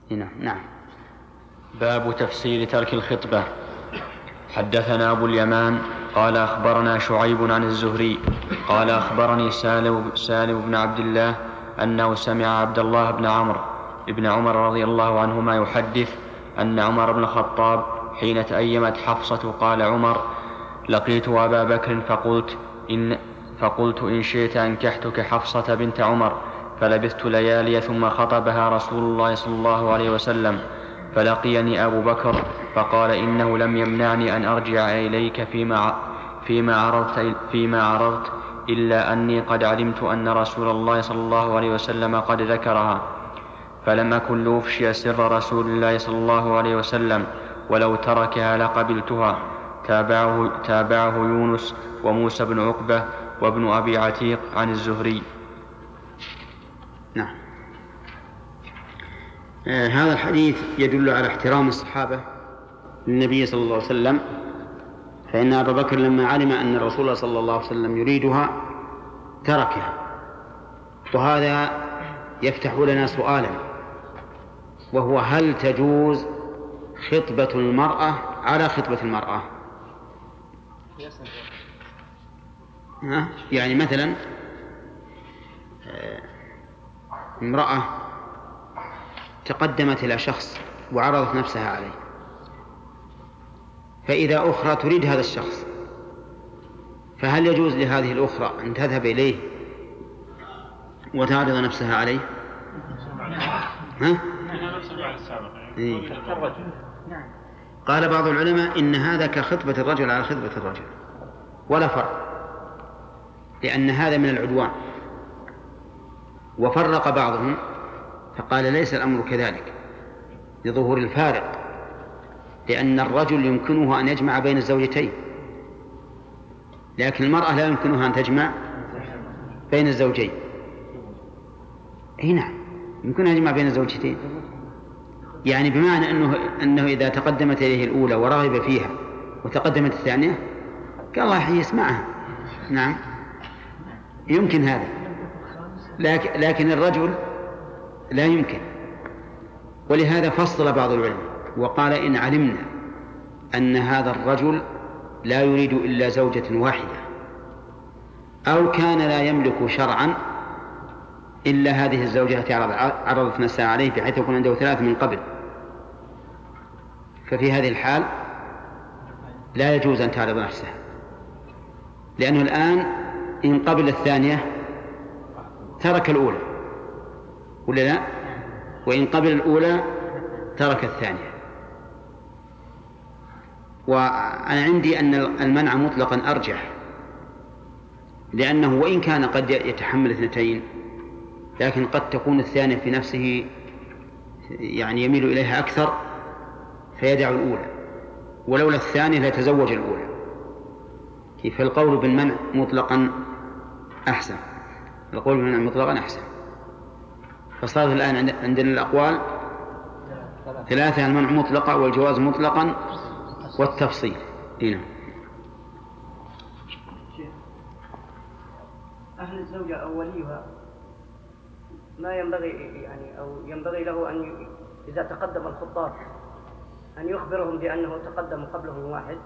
نعم. باب تفسير ترك الخطبة. حدثنا أبو اليمان قال أخبرنا شعيب عن الزهري قال أخبرني سالم بن عبد الله أنه سمع عبد الله بن عمر رضي الله عنهما يحدث أن عمر بن الخطاب حين تأيمت حفصة قال عمر: لقيت أبا بكر فقلت إن شئت أنكحتك حفصة بنت عمر، فلبثت ليالي ثم خطبها رسول الله صلى الله عليه وسلم، فلقيني أبو بكر فقال: إنه لم يمنعني أن أرجع إليك فيما عرضت إلا أني قد علمت أن رسول الله صلى الله عليه وسلم قد ذكرها، فلم أكن لأفشي سر رسول الله صلى الله عليه وسلم، ولو تركها لقبلتها. تابعه يونس وموسى بن عقبة وابن أبي عتيق عن الزهري. نعم. هذا الحديث يدل على احترام الصحابة للنبي صلى الله عليه وسلم، فإن أبا بكر لما علم أن الرسول صلى الله عليه وسلم يريدها تركها. وهذا يفتح لنا سؤالا، وهو: هل تجوز خطبة المرأة على خطبة المرأة؟ يعني مثلا امرأة تقدمت إلى شخص وعرضت نفسها عليه، فإذا أخرى تريد هذا الشخص، فهل يجوز لهذه الأخرى أن تذهب إليه وتعرض نفسها عليه؟ قال بعض العلماء إن هذا كخطبة الرجل على خطبة الرجل ولا فرق، لأن هذا من العدوان. وفرق بعضهم فقال: ليس الأمر كذلك، لظهور الفارق، لأن الرجل يمكنه أن يجمع بين الزوجتين، لكن المرأة لا يمكنها أن تجمع بين الزوجين. نعم، يمكنها أن تجمع بين الزوجتين، يعني بمعنى أنه إذا تقدمت إليه الأولى ورغب فيها وتقدمت الثانية قال: الله يحيي اسمعها. نعم، يمكن هذا، لكن الرجل لا يمكن. ولهذا فصل بعض العلماء وقال: إن علمنا أن هذا الرجل لا يريد إلا زوجة واحدة، أو كان لا يملك شرعا إلا هذه الزوجة التي عرضت نفسها عليه، بحيث يكون عنده 3 من قبل، ففي هذه الحال لا يجوز أن تعرض نفسها، لأنه الآن إن قبل الثانية ترك الأولى، ولا لا؟ وإن قبل الأولى ترك الثانية. وأنا عندي أن المنع مطلقا أرجح، لأنه وإن كان قد يتحمل 2، لكن قد تكون الثانية في نفسه يعني يميل إليها أكثر فيدع الأولى، ولولا الثانية ليتزوج الأولى. كيف القول بالمنع مطلقا أحسن، القول بالمنع مطلقا أحسن. فصارت الآن عندنا الأقوال 3: المنع مطلقا، والجواز مطلقا، والتفصيل. هنا أهل الزوجة أو وليها ما ينبغي يعني أو ينبغي له أن إذا تقدم الخطاب أن يخبرهم بأنه تقدم قبلهم واحد،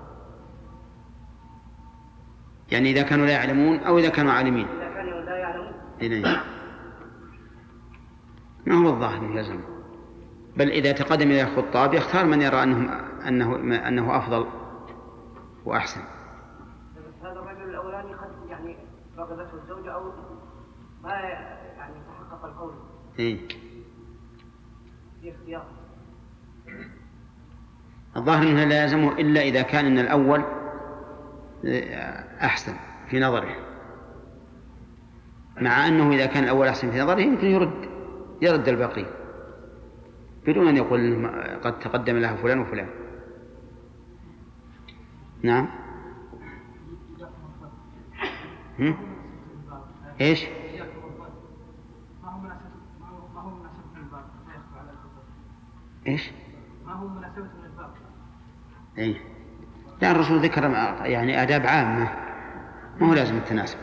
يعني إذا كانوا لا يعلمون أو إذا كانوا عالمين. إذا كانوا لا يعلمون ما هو الظاهر من لازم، بل إذا تقدم إلى الخطاب يختار من يرى أنه أفضل وأحسن. هذا الرجل الأولاني قد يعني رغبته الزوجة أو ما يعني تحقق القول في اختيار. الظاهر أنه لا يلزمه إلا إذا كان أن الأول أحسن في نظره، مع أنه إذا كان الأول أحسن في نظره يمكن يرد الباقي بدون أن يقول قد تقدم له فلان وفلان. نعم. إيش؟ إيش؟ ما هو مناسبة من الباب؟ إيه؟ لا، الرسول ذكر يعني آداب عامة، ما هو لازم التناسب.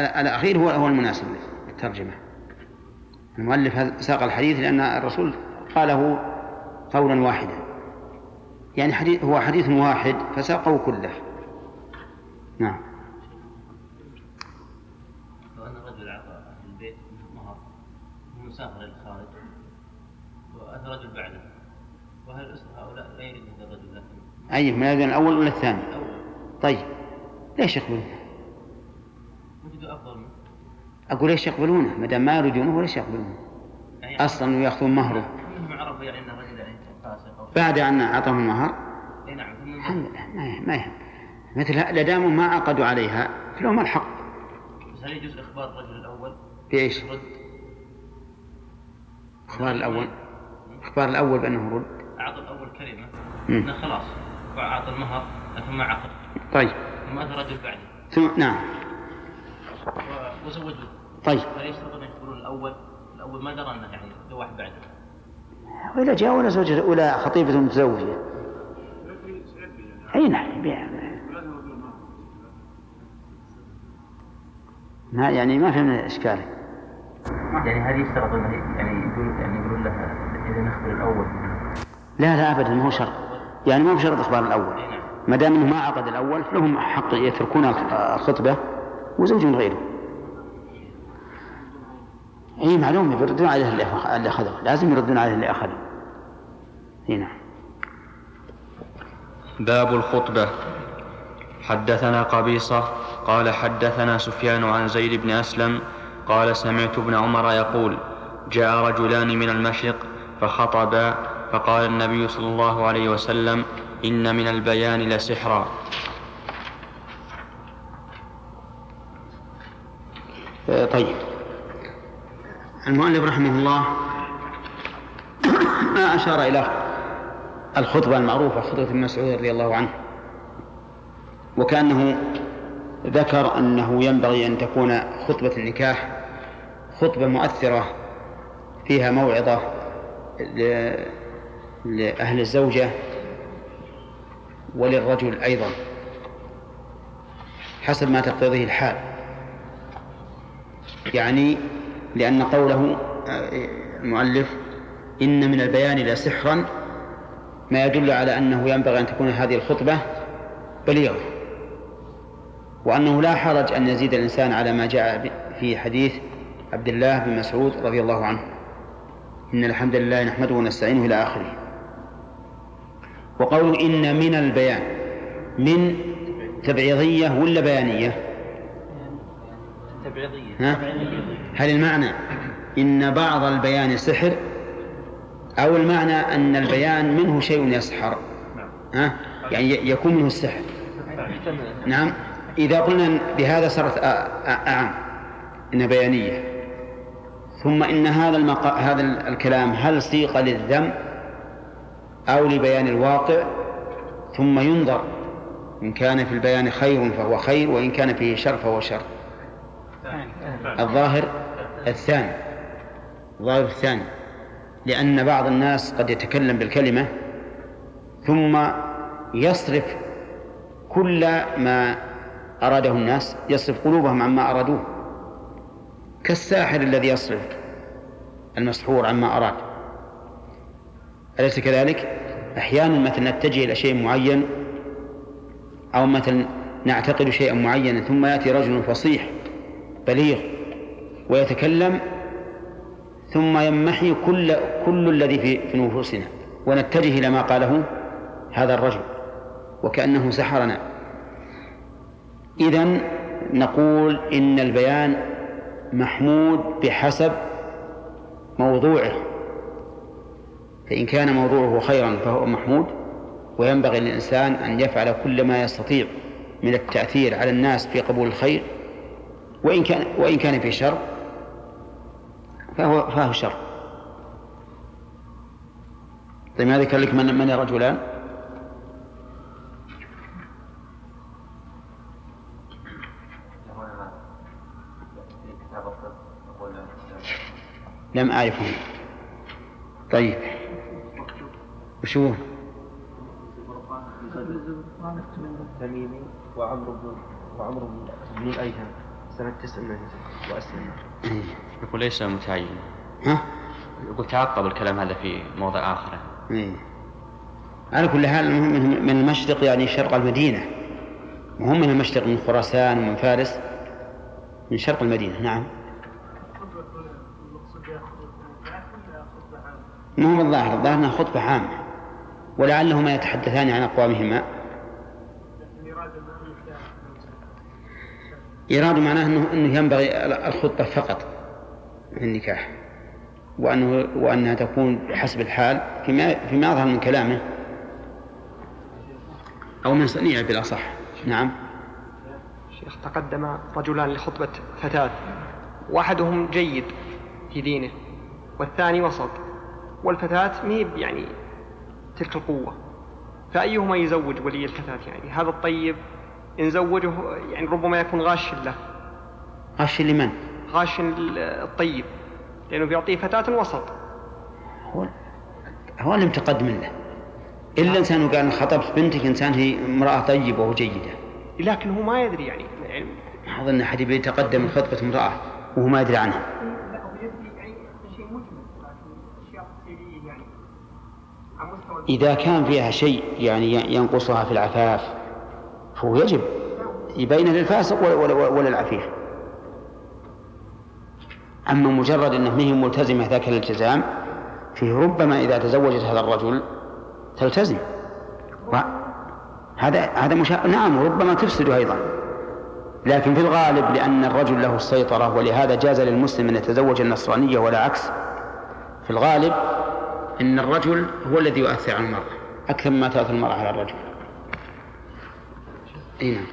الأخير هو المناسب للترجمة. المؤلف ساق الحديث لأن الرسول قاله قولا واحدا، يعني هو حديث واحد فساقه كله. نعم. لو أن الرجل أعطى أهل البيت مهر ومسافر إلى الخارج وأتى رجل بعده، وهل الأسرة هؤلاء لا يريد هذا الرجل لكن أي من الأذن الأول ولا الثاني؟ طيب ليش يقبلونه؟ وجدوا أفضل منه. أقول ليش يقبلونه ما دام ما يريدونه وليش يقبلونه؟ يعني أصلا ويأخذون مهره منهم عرفوا يعني أن الرجل يعني فاسق بعد أن أعطاهم المهر. أي نعم. الحمد لله ما يهم، مثل لداموا ما عقدوا عليها فلهم الحق. بس هل يجوز إخبار الرجل الأول بإيش؟ رد. إخبار الأول بأنه رد. أعطى الأول كلمة إنه خلاص وأعطى المهر لكن ما عقد. طيب. ثم أتى رجل بعده. نعم. وزوجه. طيب. هل يشترطون يخبرون الأول ما درى أنه يعني له واحد بعده. وإذا جاء ولا زوجة ولا خطيبة متزوجة. أي نعم. ما يعني ما فهمنا إشكاله. يعني هل يشترط أنه يقول له إذا نخبر الأول؟ لا أبدا ما هو شرط، يعني ما هو شرط إخبار الأول ما دام إنه ما عقد الأول فلهم حق يتركون الخطبة وزوج غيره. أي معلوم يردون عليه اللي أخذه، لازم يردون عليه اللي أخذه. هنا باب الخطبة. حدثنا قبيصة قال حدثنا سفيان عن زيد بن أسلم قال سمعت ابن عمر يقول جاء رجلان من المشرق فخطبا فقال النبي صلى الله عليه وسلم إن من البيان لسحرا. طيب. المؤلف رحمه الله ما أشار إلى الخطبة المعروفة خطبة ابن مسعود رضي الله عنه، وكأنه ذكر أنه ينبغي أن تكون خطبة النكاح خطبة مؤثرة فيها موعظة لأهل الزوجة وللرجل أيضا حسب ما تقتضيه الحال، يعني لأن قوله المؤلف إن من البيان لسحرا ما يدل على أنه ينبغي أن تكون هذه الخطبة بليغة، وأنه لا حرج أن يزيد الإنسان على ما جاء في حديث عبد الله بن مسعود رضي الله عنه إن الحمد لله نحمده ونستعينه إلى آخره. وقوله إن من البيان من تبعيضية ولا بيانية؟ تبعيضية. هل المعنى إن بعض البيان سحر أو المعنى أن البيان منه شيء يسحر؟ يعني يكون منه السحر. نعم. إذا قلنا بهذا صارت أعم إن بيانية، ثم إن هذا الكلام هل صيغ للذم أو لبيان الواقع، ثم ينظر إن كان في البيان خير فهو خير وإن كان فيه شر فهو شر. الظاهر الثاني، لأن بعض الناس قد يتكلم بالكلمة ثم يصرف كل ما أراده الناس، يصرف قلوبهم عما أرادوه، كالساحر الذي يصرف المسحور عما أراد. أليس كذلك؟ أحيانا مثلا نتجه إلى شيء معين أو مثلا نعتقد شيئا معينا ثم يأتي رجل فصيح بليغ ويتكلم ثم يمحي كل الذي في نفوسنا ونتجه إلى ما قاله هذا الرجل وكأنه سحرنا. إذن نقول إن البيان محمود بحسب موضوعه، فإن كان موضوعه خيرا فهو محمود، وينبغي للإنسان أن يفعل كل ما يستطيع من التأثير على الناس في قبول الخير، وإن كان في شر فهو شر. طيب ما ذكر لك من رجلان؟ لم أعرفهم. طيب وشو تميمي وعمرو بن الأيهم سنة 9 وأسلم. يقول ليس متعين. ها؟ يقول تعقب الكلام هذا في موضع آخر. على كل حال من المشرق يعني شرق المدينة، وهم من المشرق من خراسان ومن فارس، من شرق المدينة. نعم. ما هو الظاهر أنها خطبة عامة، ولعلهما يتحدثان عن أقوامهما. إرادة معناه أنه ينبغي الخطبة فقط في النكاح، وأنها تكون بحسب الحال فيما يظهر من كلامه أو من صنيعه بالأصح. نعم. شيخ، تقدم رجلان لخطبة فتاة، واحدهم جيد في دينه والثاني وسط، والفتاة ميب يعني تلك القوة، فأيهما يزوج ولي الفتاة؟ يعني هذا الطيب إن زوجه يعني ربما يكون غاش له. غاش لمن؟ غاش الطيب، لأنه بيعطيه فتاة وسط. هو لم تقدم له إلا إنسان قال خطبت بنتك إنسان هي امرأة طيبة وجيدة، لكن هو ما يدري يعني أظن أحد يتقدم خطبة امرأة وهو ما يدري عنها. إذا كان فيها شيء يعني ينقصها في العفاف فهو يجب يبين للفاسق ولا العفيف. أما مجرد أنه هي ملتزمة ذاك الالتزام فيه ربما إذا تزوجت هذا الرجل تلتزم، هذا نعم، وربما تفسده أيضا، لكن في الغالب لأن الرجل له السيطرة، ولهذا جاز للمسلم أن يتزوج النصرانية ولا عكس. في الغالب إن الرجل هو الذي يؤثر على المرأة أكثر مما تؤثر المرأة على الرجل. يعني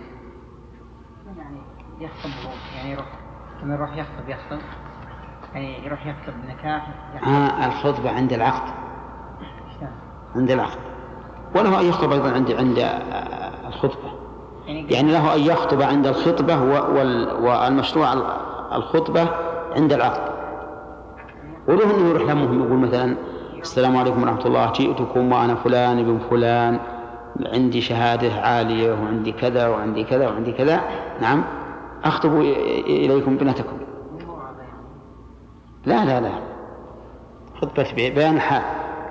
يخطب، يعني يروح يخطب يعني يروح يخطب نكاح. الخطبة عند العقد، عند العقد، وله أن يخطب أيضا عند الخطبة، يعني له أن يخطب عند الخطبة، والمشروع الخطبة عند العقد، وله أنه يروح لأمهم يقول مثلا السلام عليكم ورحمة الله، جئتكم وأنا فلان ابن فلان، عندي شهادة عالية وعندي كذا وعندي كذا وعندي كذا، نعم أخطب إليكم بنتكم. لا خطبة بيان الحال،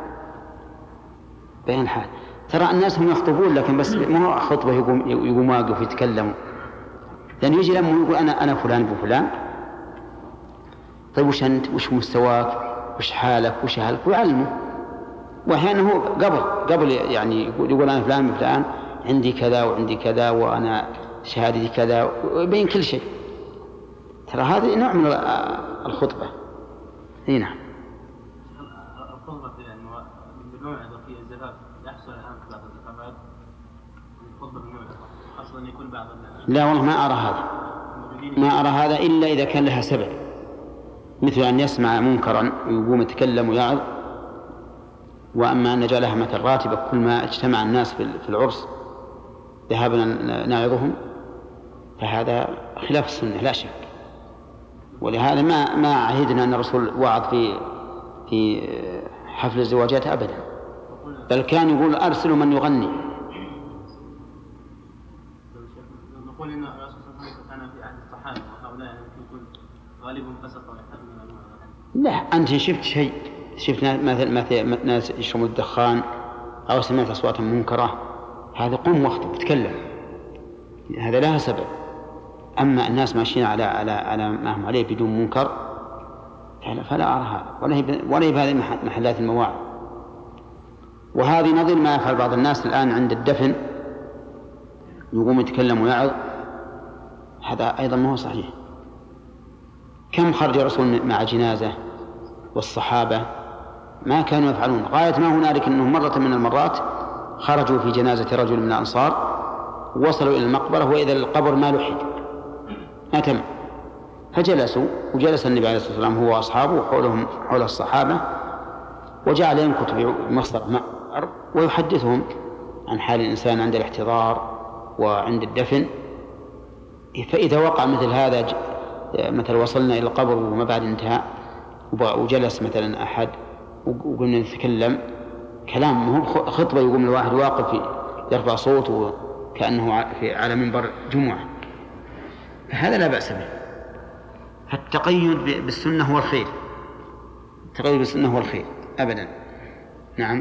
بيان الحال. ترى الناس هم يخطبون لكن بس ما هو خطبة يقوم واقف يتكلم، لأن يجي لما يقول أنا فلان ابن فلان، طيب وش أنت، وش مستواك، وش حالك، وش أهلك، ويعلمه. وأحيانا هو قبل يعني يقول أنا فلان ابن فلان، عندي كذا وعندي كذا وأنا شهادتي كذا، ويبين كل شيء. ترى هذا نوع من الخطبة. هنا الخطبة من الموعظة في الزفاف يحصل الآن في بعض الزفافات الخطبة بالموعظة أصلا يكون بعض الناس. لا والله ما أرى هذا إلا إذا كان لها سبب، مثل أن يسمع منكرا ويقوم يتكلم ويعظ. وأما أن جعلها مثل راتبة كل ما اجتمع الناس في العرس ذهبنا نعظهم، فهذا خلاف السنة لا شك. ولهذا ما عهدنا أن الرسول وعظ في حفل الزواجات أبدا، بل كان يقول أرسلوا من يغني. نقول إن الرسول صلى الله عليه وسلم كان في عهد الصحابة وهؤلاء يكون غالبهم فسقوا ويحتملون. لا، أنت شفت شيء، شفت مثل ناس يشربون الدخان أو سمعت أصوات منكرة، هذا قم واخطب وتكلم، هذا لها سبب. أما الناس ماشيين على ما هم عليه بدون منكر فلا أرى هذا، ولا هي بهذه محلات المواعظ. وهذه نظير ما يفعل بعض الناس الآن عند الدفن، يقوم يتكلم ويعظ، هذا أيضا ما هو صحيح. كم خرج رسول مع جنازة والصحابة ما كانوا يفعلون، غاية ما هنالك أنهم مرة من المرات خرجوا في جنازة رجل من الأنصار، وصلوا إلى المقبرة وإذا القبر ما لحد ما تم، فجلسوا، وجلس النبي عليه الصلاة والسلام هو وأصحابه حول الصحابة، وجعل ينكت بمصدر ماء الأرض ويحدثهم عن حال الإنسان عند الاحتضار وعند الدفن. فإذا وقع مثل هذا، مثل وصلنا إلى القبر وما بعد انتهى وجلس مثلا أحد وقلنا نتكلم كلام مو خطبة، يقوم الواحد واقف يرفع صوته كأنه على منبر جمعة، هذا لا بأس به. التقيد بالسنة هو الخير، التقيد بالسنة هو الخير أبدا. نعم.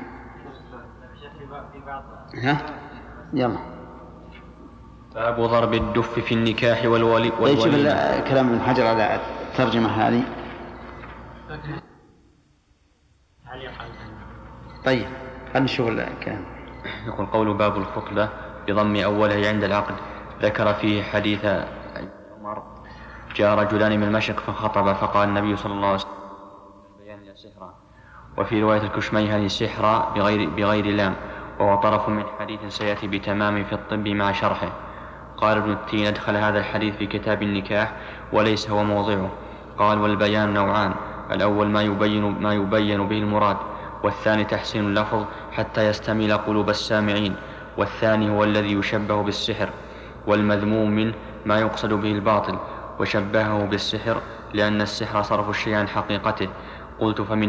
ها يلا. باب ضرب الدف في النكاح والولي. شوف كلام ابن حجر على الترجمة هذه. طيب خلينا نشوف الكلام. يقول قول باب الخطبة بضم أوله عند العقد. ذكر فيه حديث عمر جاء رجلان من المشرق فخطب فقال النبي صلى الله عليه وسلم بيان سحرا، وفي رواية الكشميهني سحرا بغير لام، وهو طرف من حديث سيأتي بتمام في الطب مع شرحه. قال ابن التين أدخل هذا الحديث في كتاب النكاح وليس هو موضعه. قال والبيان نوعان، الأول ما يبين به المراد، والثاني تحسين اللفظ حتى يستميل قلوب السامعين، والثاني هو الذي يشبه بالسحر. والمذموم منه ما يقصد به الباطل، وشبهه بالسحر لأن السحر صرف الشيء عن حقيقته. قلت فمن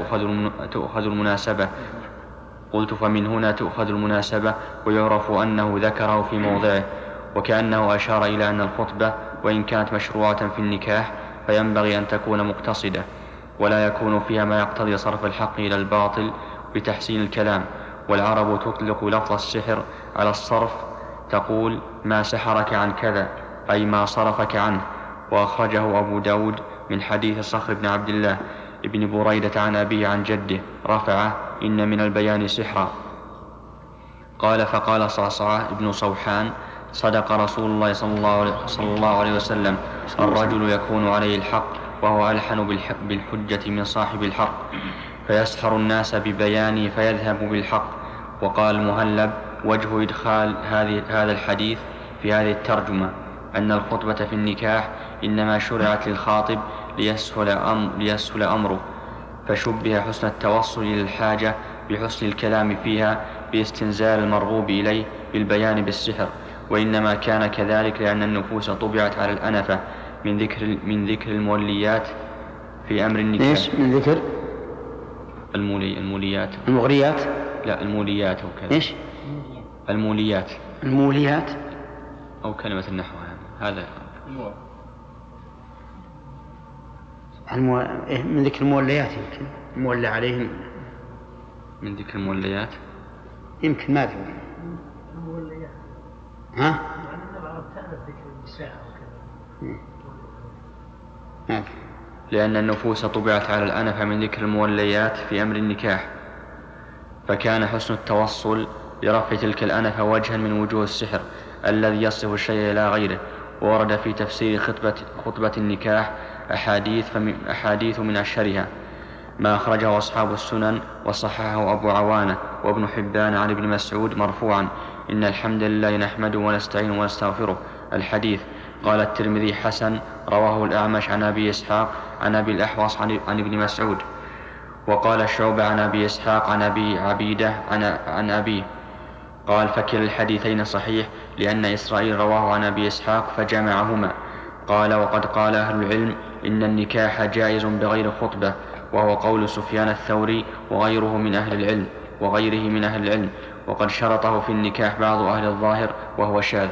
هنا تؤخذ المناسبة ويعرف أنه ذكره في موضعه، وكأنه أشار إلى أن الخطبة وإن كانت مشروعة في النكاح فينبغي أن تكون مقتصدة، ولا يكون فيها ما يقتضي صرف الحق إلى الباطل بتحسين الكلام. والعرب تطلق لفظ السحر على الصرف، تقول ما سحرك عن كذا، أي ما صرفك عنه. وأخرجه أبو داود من حديث صخر بن عبد الله ابن بريدة عن أبيه عن جده رفعه إن من البيان سحرا. قال فقال صعصعة ابن صوحان صدق رسول الله صلى الله عليه وسلم، الرجل يكون عليه الحق وهو ألحن بالحجة من صاحب الحق، فيسحر الناس ببيانه فيذهب بالحق. وقال المهلب وجه إدخال هذا الحديث في هذه الترجمة أن الخطبة في النكاح إنما شرعت للخاطب ليسهل أمره، فشبه حسن التوصل إلى الحاجة بحسن الكلام فيها باستنزال المرغوب إليه بالبيان بالسحر. وإنما كان كذلك لأن النفوس طبعت على الأنفة من ذكر الموليات في أمر النكاح. إيش من ذكر؟ الموليات. المغريات؟ لا الموليات أو كذا. إيش؟ الموليات أو كلمة النحو هذا من ذكر الموليات، يمكن مولى عليهم من ذكر الموليات، يمكن ما أدري. ها؟ لأن النفوس طبعت على الأنفة من ذكر الموليات في أمر النكاح، فكان حسن التوصل لرفع تلك الأنفة وجها من وجوه السحر الذي يصف الشيء إلى غيره. وورد في تفسير خطبة النكاح أحاديث من أشهرها ما أخرجه أصحاب السنن وصححه أبو عوانة وابن حبان عن ابن مسعود مرفوعا إن الحمد لله نحمده ونستعينه ونستغفره الحديث. قال الترمذي حسن، رواه الأعمش عن أبي إسحاق عن أبي الأحوص عن ابن مسعود. وقال الشعبة عن أبي إسحاق عن أبي عبيدة عن أبيه. قال فكلا الحديثين صحيح لأن إسرائيل رواه عن أبي إسحاق فجمعهما. قال وقد قال أهل العلم إن النكاح جائز بغير خطبة، وهو قول سفيان الثوري وغيره من أهل العلم وقد شرطه في النكاح بعض أهل الظاهر وهو شاذ.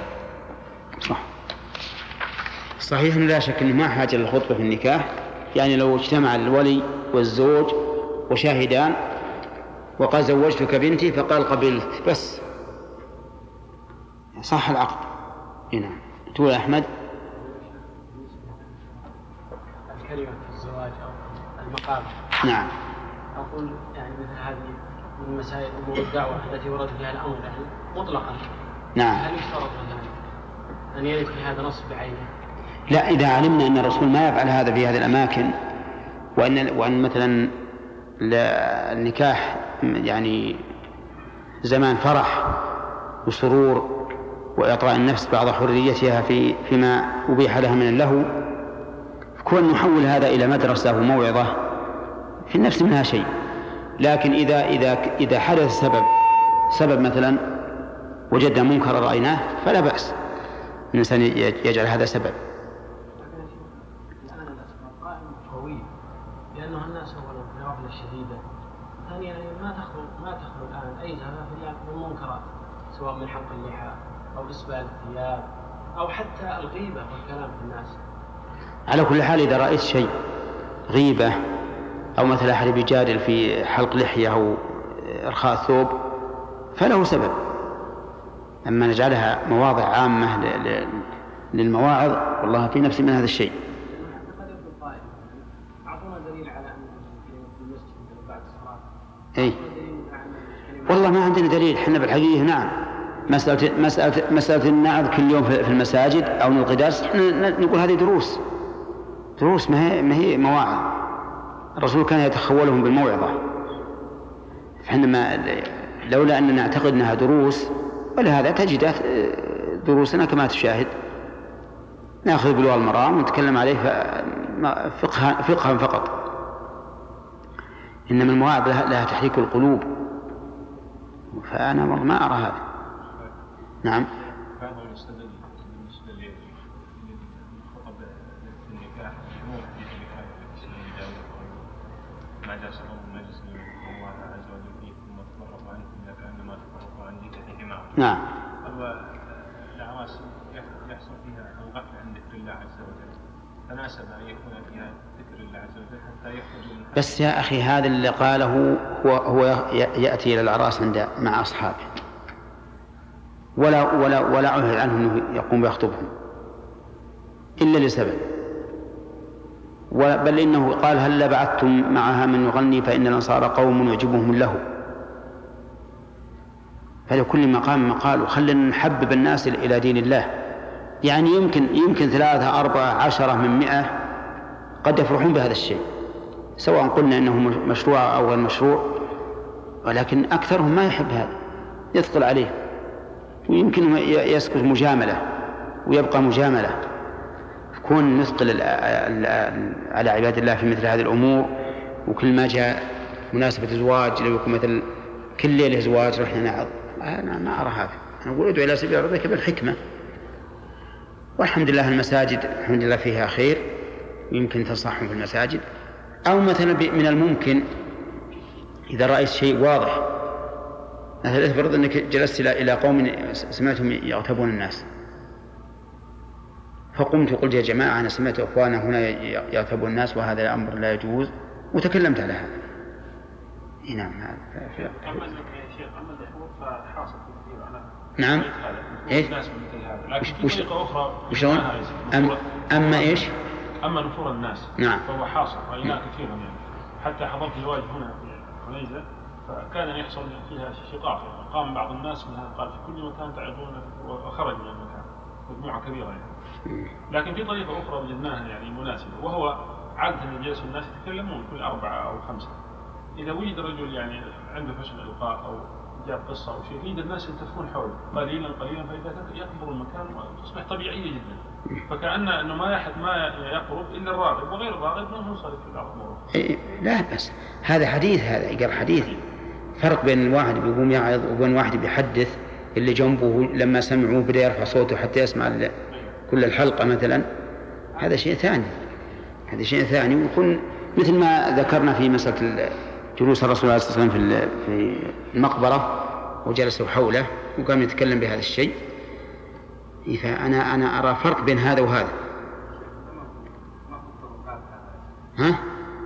صحيح لا شك أنه ما حاجة للخطبة في النكاح، يعني لو اجتمع الولي والزوج وشاهدان وقال زوجتك بنتي فقال قبلت بس صح العقد. هنا تقول أحمد الكلمة في الزواج أو المقام. نعم. أقول يعني مثل هذه من مسائل أمور الدعوة التي ورد فيها الأمر يعني مطلقا. نعم. هل يشترط مثلا أن يرد في هذا نص بعينه؟ لا، إذا علمنا أن الرسول ما يفعل هذا في هذه الأماكن، وأن مثلا النكاح يعني زمان فرح وسرور وإعطاء النفس بعض حريتها فيما أبيح لها من اللهو، كون نحول هذا إلى مدرسة وموعظة في النفس منها شيء. لكن إذا حدث سبب مثلا وجدنا منكر رأيناه فلا بأس الإنسان يجعل هذا سبب. الآن الأسباب قائم قوي لأنه الناس أولا في العقل الشديدة، ثانيا ما تخلو الآن أي زهرة من المنكرات سواء من حق اللحى أو إسبال الثياب أو حتى الغيبة والكلام في الناس. على كل حال إذا رأيت شيء غيبة أو مثل أحد بيجادل في حلق لحية أو إرخاء ثوب فله سبب. أما نجعلها مواضع عامة للمواعظ والله في نفسي من هذا الشيء. أعطونا دليل على أن في المسجد بعد الصلاة. أي والله ما عندنا دليل احنا بالحقيقة. نعم مسألة النعظ كل يوم في المساجد أو نلقي درس نقول هذه دروس ما هي مواعظ. الرسول كان يتخولهم بالموعظة. فإنما لولا أننا نعتقد أنها دروس ولهذا تجد دروسنا كما تشاهد نأخذ بلوغ المرام ونتكلم عليه فقها فقط. إنما المواعظ لها تحريك القلوب فأنا ما أرى هذا. نعم. هذا يستدل بالنسبة للخطب في النكاح شمول في النكاح ما جاء سبب المجلس الله عز وجل فيه ثم تفرقوا عنكم لكأنما تفرقوا عن ديكة حمار. نعم. الأعراس يحصل فيها الغفلة عن ذكر الله عز وجل تناسب أن يكون فيها ذكر الله عز وجل حتى يخرج من بس يا أخي هذا اللي قاله هو يأتي إلى الأعراس مع أصحابه ولا عهد عنه أنه يقوم ويخطبهم إلا لسبب. بل إنه قال هل بعثتم معها من يغني فإن الأنصار قوم يعجبهم له. فلكل مقام مقال وخلنا نحبب الناس إلى دين الله. يعني يمكن 3 4 10 من 100 قد يفرحون بهذا الشيء سواء قلنا إنه مشروع أو غير مشروع ولكن أكثرهم ما يحب هذا يثقل عليه ويمكن يسكت مجاملة ويبقى مجاملة. كون نثقل على عباد الله في مثل هذه الأمور وكل ما جاء مناسبة زواج لو يكون مثل كل ليلة زواج رحنا نعظ أنا ما أرى هذا. أنا أقول ادعو إلى سبيل ربك بالحكمة. والحمد لله المساجد الحمد لله فيها خير ويمكن تنصحهم في المساجد. أو مثلا من الممكن إذا رأيت شيء واضح مثلا افرض أنك جلست إلى قوم سمعتهم يغتابون الناس فقمت وقلت يا جماعة أنا سمعت أخوانا هنا يغتابون الناس وهذا الأمر لا يجوز وتكلمت على هذا. نعم. نعم. إيش؟ وشلون؟ أما إيش؟ أما نفور الناس نعم. فهو حاصل رأيناه كثيرا يعني حتى حضرت الواجب هنا في حنيزة فكان يحصل فيها شقاق يعني. قام بعض الناس منها قال في كل مكان تعرفون وخرج من المكان مجموعة كبيرة يعني. لكن في طريقة أخرى وجدناها يعني مناسبة وهو عادة يجلس الناس يتكلمون كل 4 أو 5 إذا وجد رجل يعني عنده حسن إلقاء أو جاب قصة أو شيء يجد الناس يلتفون حوله قليلا فإذا يكبر المكان وتصبح طبيعية جدا. فكأن أنه ما يقرب إلا الراغب وغير الراغب ما ينصرف في بعض الأمور. لا بس هذا حديث هذا يقرأ حديث فرق بين الواحد بيقوم يعظ وبين واحد بيحدث اللي جنبه لما سمعوه بدأ يرفع صوته حتى يسمع كل الحلقة مثلا هذا شيء ثاني ويكون مثل ما ذكرنا في مسألة جلوس الرسول عليه الصلاة والسلام في المقبرة وجلسوا حوله وقام يتكلم بهذا الشيء. فأنا أرى فرق بين هذا وهذا. ها؟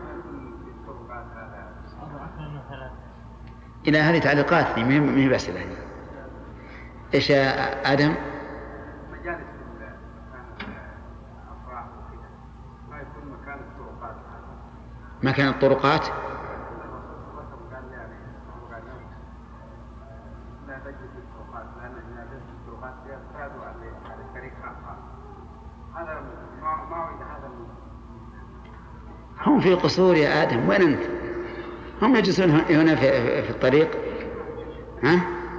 إلى هذه تعليقات ما هي بأسئلة. إيش يا آدم؟ مجالس الأفراح وكذا ما يكون مكان الطرقات. مكان الطرقات؟ لا تجلس الطرقات لأن جنازات الطرقات يعتادوا على الطريق هذا ما وجد هذا. هم في قصور يا آدم وين أنت؟ هم يجلسون هنا في الطريق. ها؟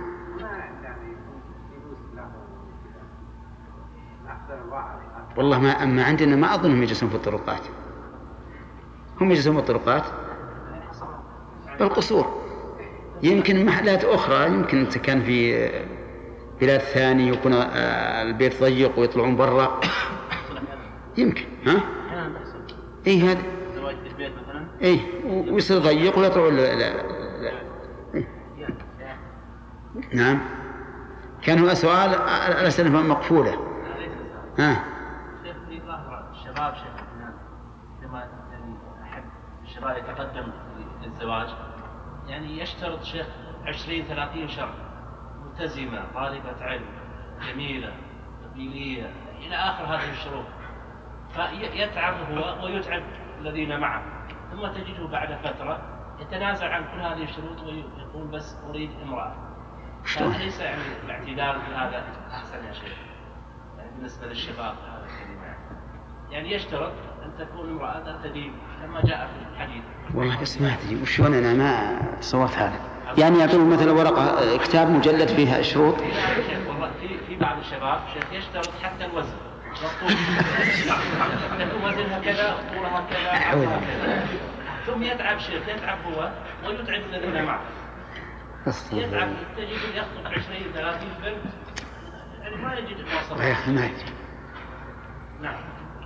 والله ما عندنا ما أظنهم يجلسون في الطرقات. هم يجلسون في الطرقات بالقصور. يمكن محلات أخرى يمكن كان في بلاد ثانية يكون البيت ضيق ويطلعون برا يمكن. ها؟ إيه هذا زواج في البيت مثلا إيه ويصير ضيق ويطلعوا لا. نعم. كان هو سؤال الأسئلة مقفولة. ها شيخ في ظاهر الشباب شيخ الناس كما يعني أحب الشباب يتقدم للزواج يعني يشترط شيخ 20-30 شرط، ملتزمة، طالبة علم، جميلة، قبيلية، إلى آخر هذه الشروط، فيتعب هو ويتعب الذين معه، ثم تجده بعد فترة يتنازع عن كل هذه الشروط ويقول بس أريد امرأة. فليس يعني الاعتدال في هذا أحسن يا شيخ يعني بالنسبة للشباب هذا الكلمة، يعني يشترط أن تكون امرأة تدين كما جاء في الحديث. والله بس ما أدري وش أنا ما صورت هذا، يعني يعطون مثلا ورقة كتاب مجلد فيها شروط. والله في بعض الشباب شيخ يشترط حتى الوزن والطول، تكون وزنها كذا طولها كذا عرضها كذا، ثم يتعب شيخ، يتعب هو ويتعب الذين معه، يتعب تجد يخطب 20-30 بنت يعني ما يجد الوسط. يا أخي ما يدري. نعم.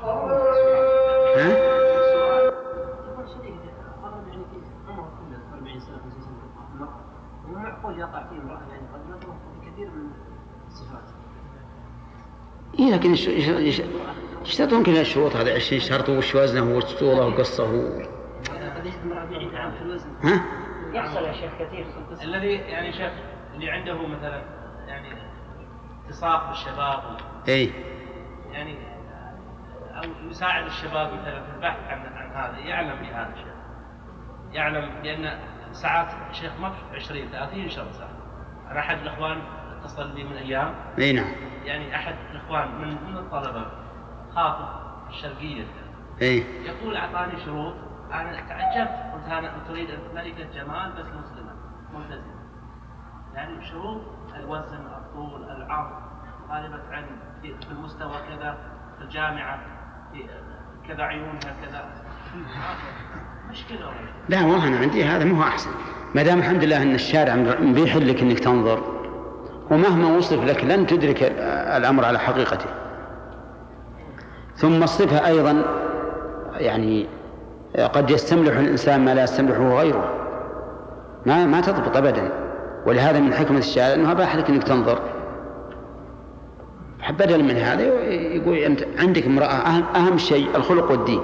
معقول يقع فيه امرأة يعني قد نظر في كثير من الصفات. إيه لكن يشترطون كل الشروط هذا 20 شرط، وش وزنه وش طوله وقصه قد يجد امرأة بعيدة عن الوزن. ها؟ يحصل يا شيخ كثير. الذي يعني شيخ اللي عنده مثلا يعني اتصاف بالشباب إيه يعني أو يساعد الشباب مثلا في البحث عن هذا، يعلم بهذا الشيء، يعلم بأن ساعات شيخ ما في 20-30 شهر ساعة. أنا أحد الإخوان اتصل بي من أيام. إيه نعم. يعني أحد الإخوان من الطلبة خاطب في الشرقية. إيه. يقول أعطاني شروط، أنا تعجبت، قلت أنا تريد ملكة جمال بس مسلمة ملتزمة. يعني شروط الوزن، الطول، العرض، طالبة علم في المستوى كذا، في الجامعة في كذا، عيونها كذا. مشكلة. لا والله أنا عندي هذا مو أحسن، ما دام الحمد لله أن الشارع مبيح لك أنك تنظر، ومهما وصف لك لن تدرك الأمر على حقيقته. ثم الصفة أيضا يعني قد يستملح الإنسان ما لا يستملحه غيره، ما تضبط أبدا، ولهذا من حكمة الشارع أنه أباح لك أنك تنظر. بدل من هذا يقول أنت عندك امرأة أهم شيء الخلق والدين.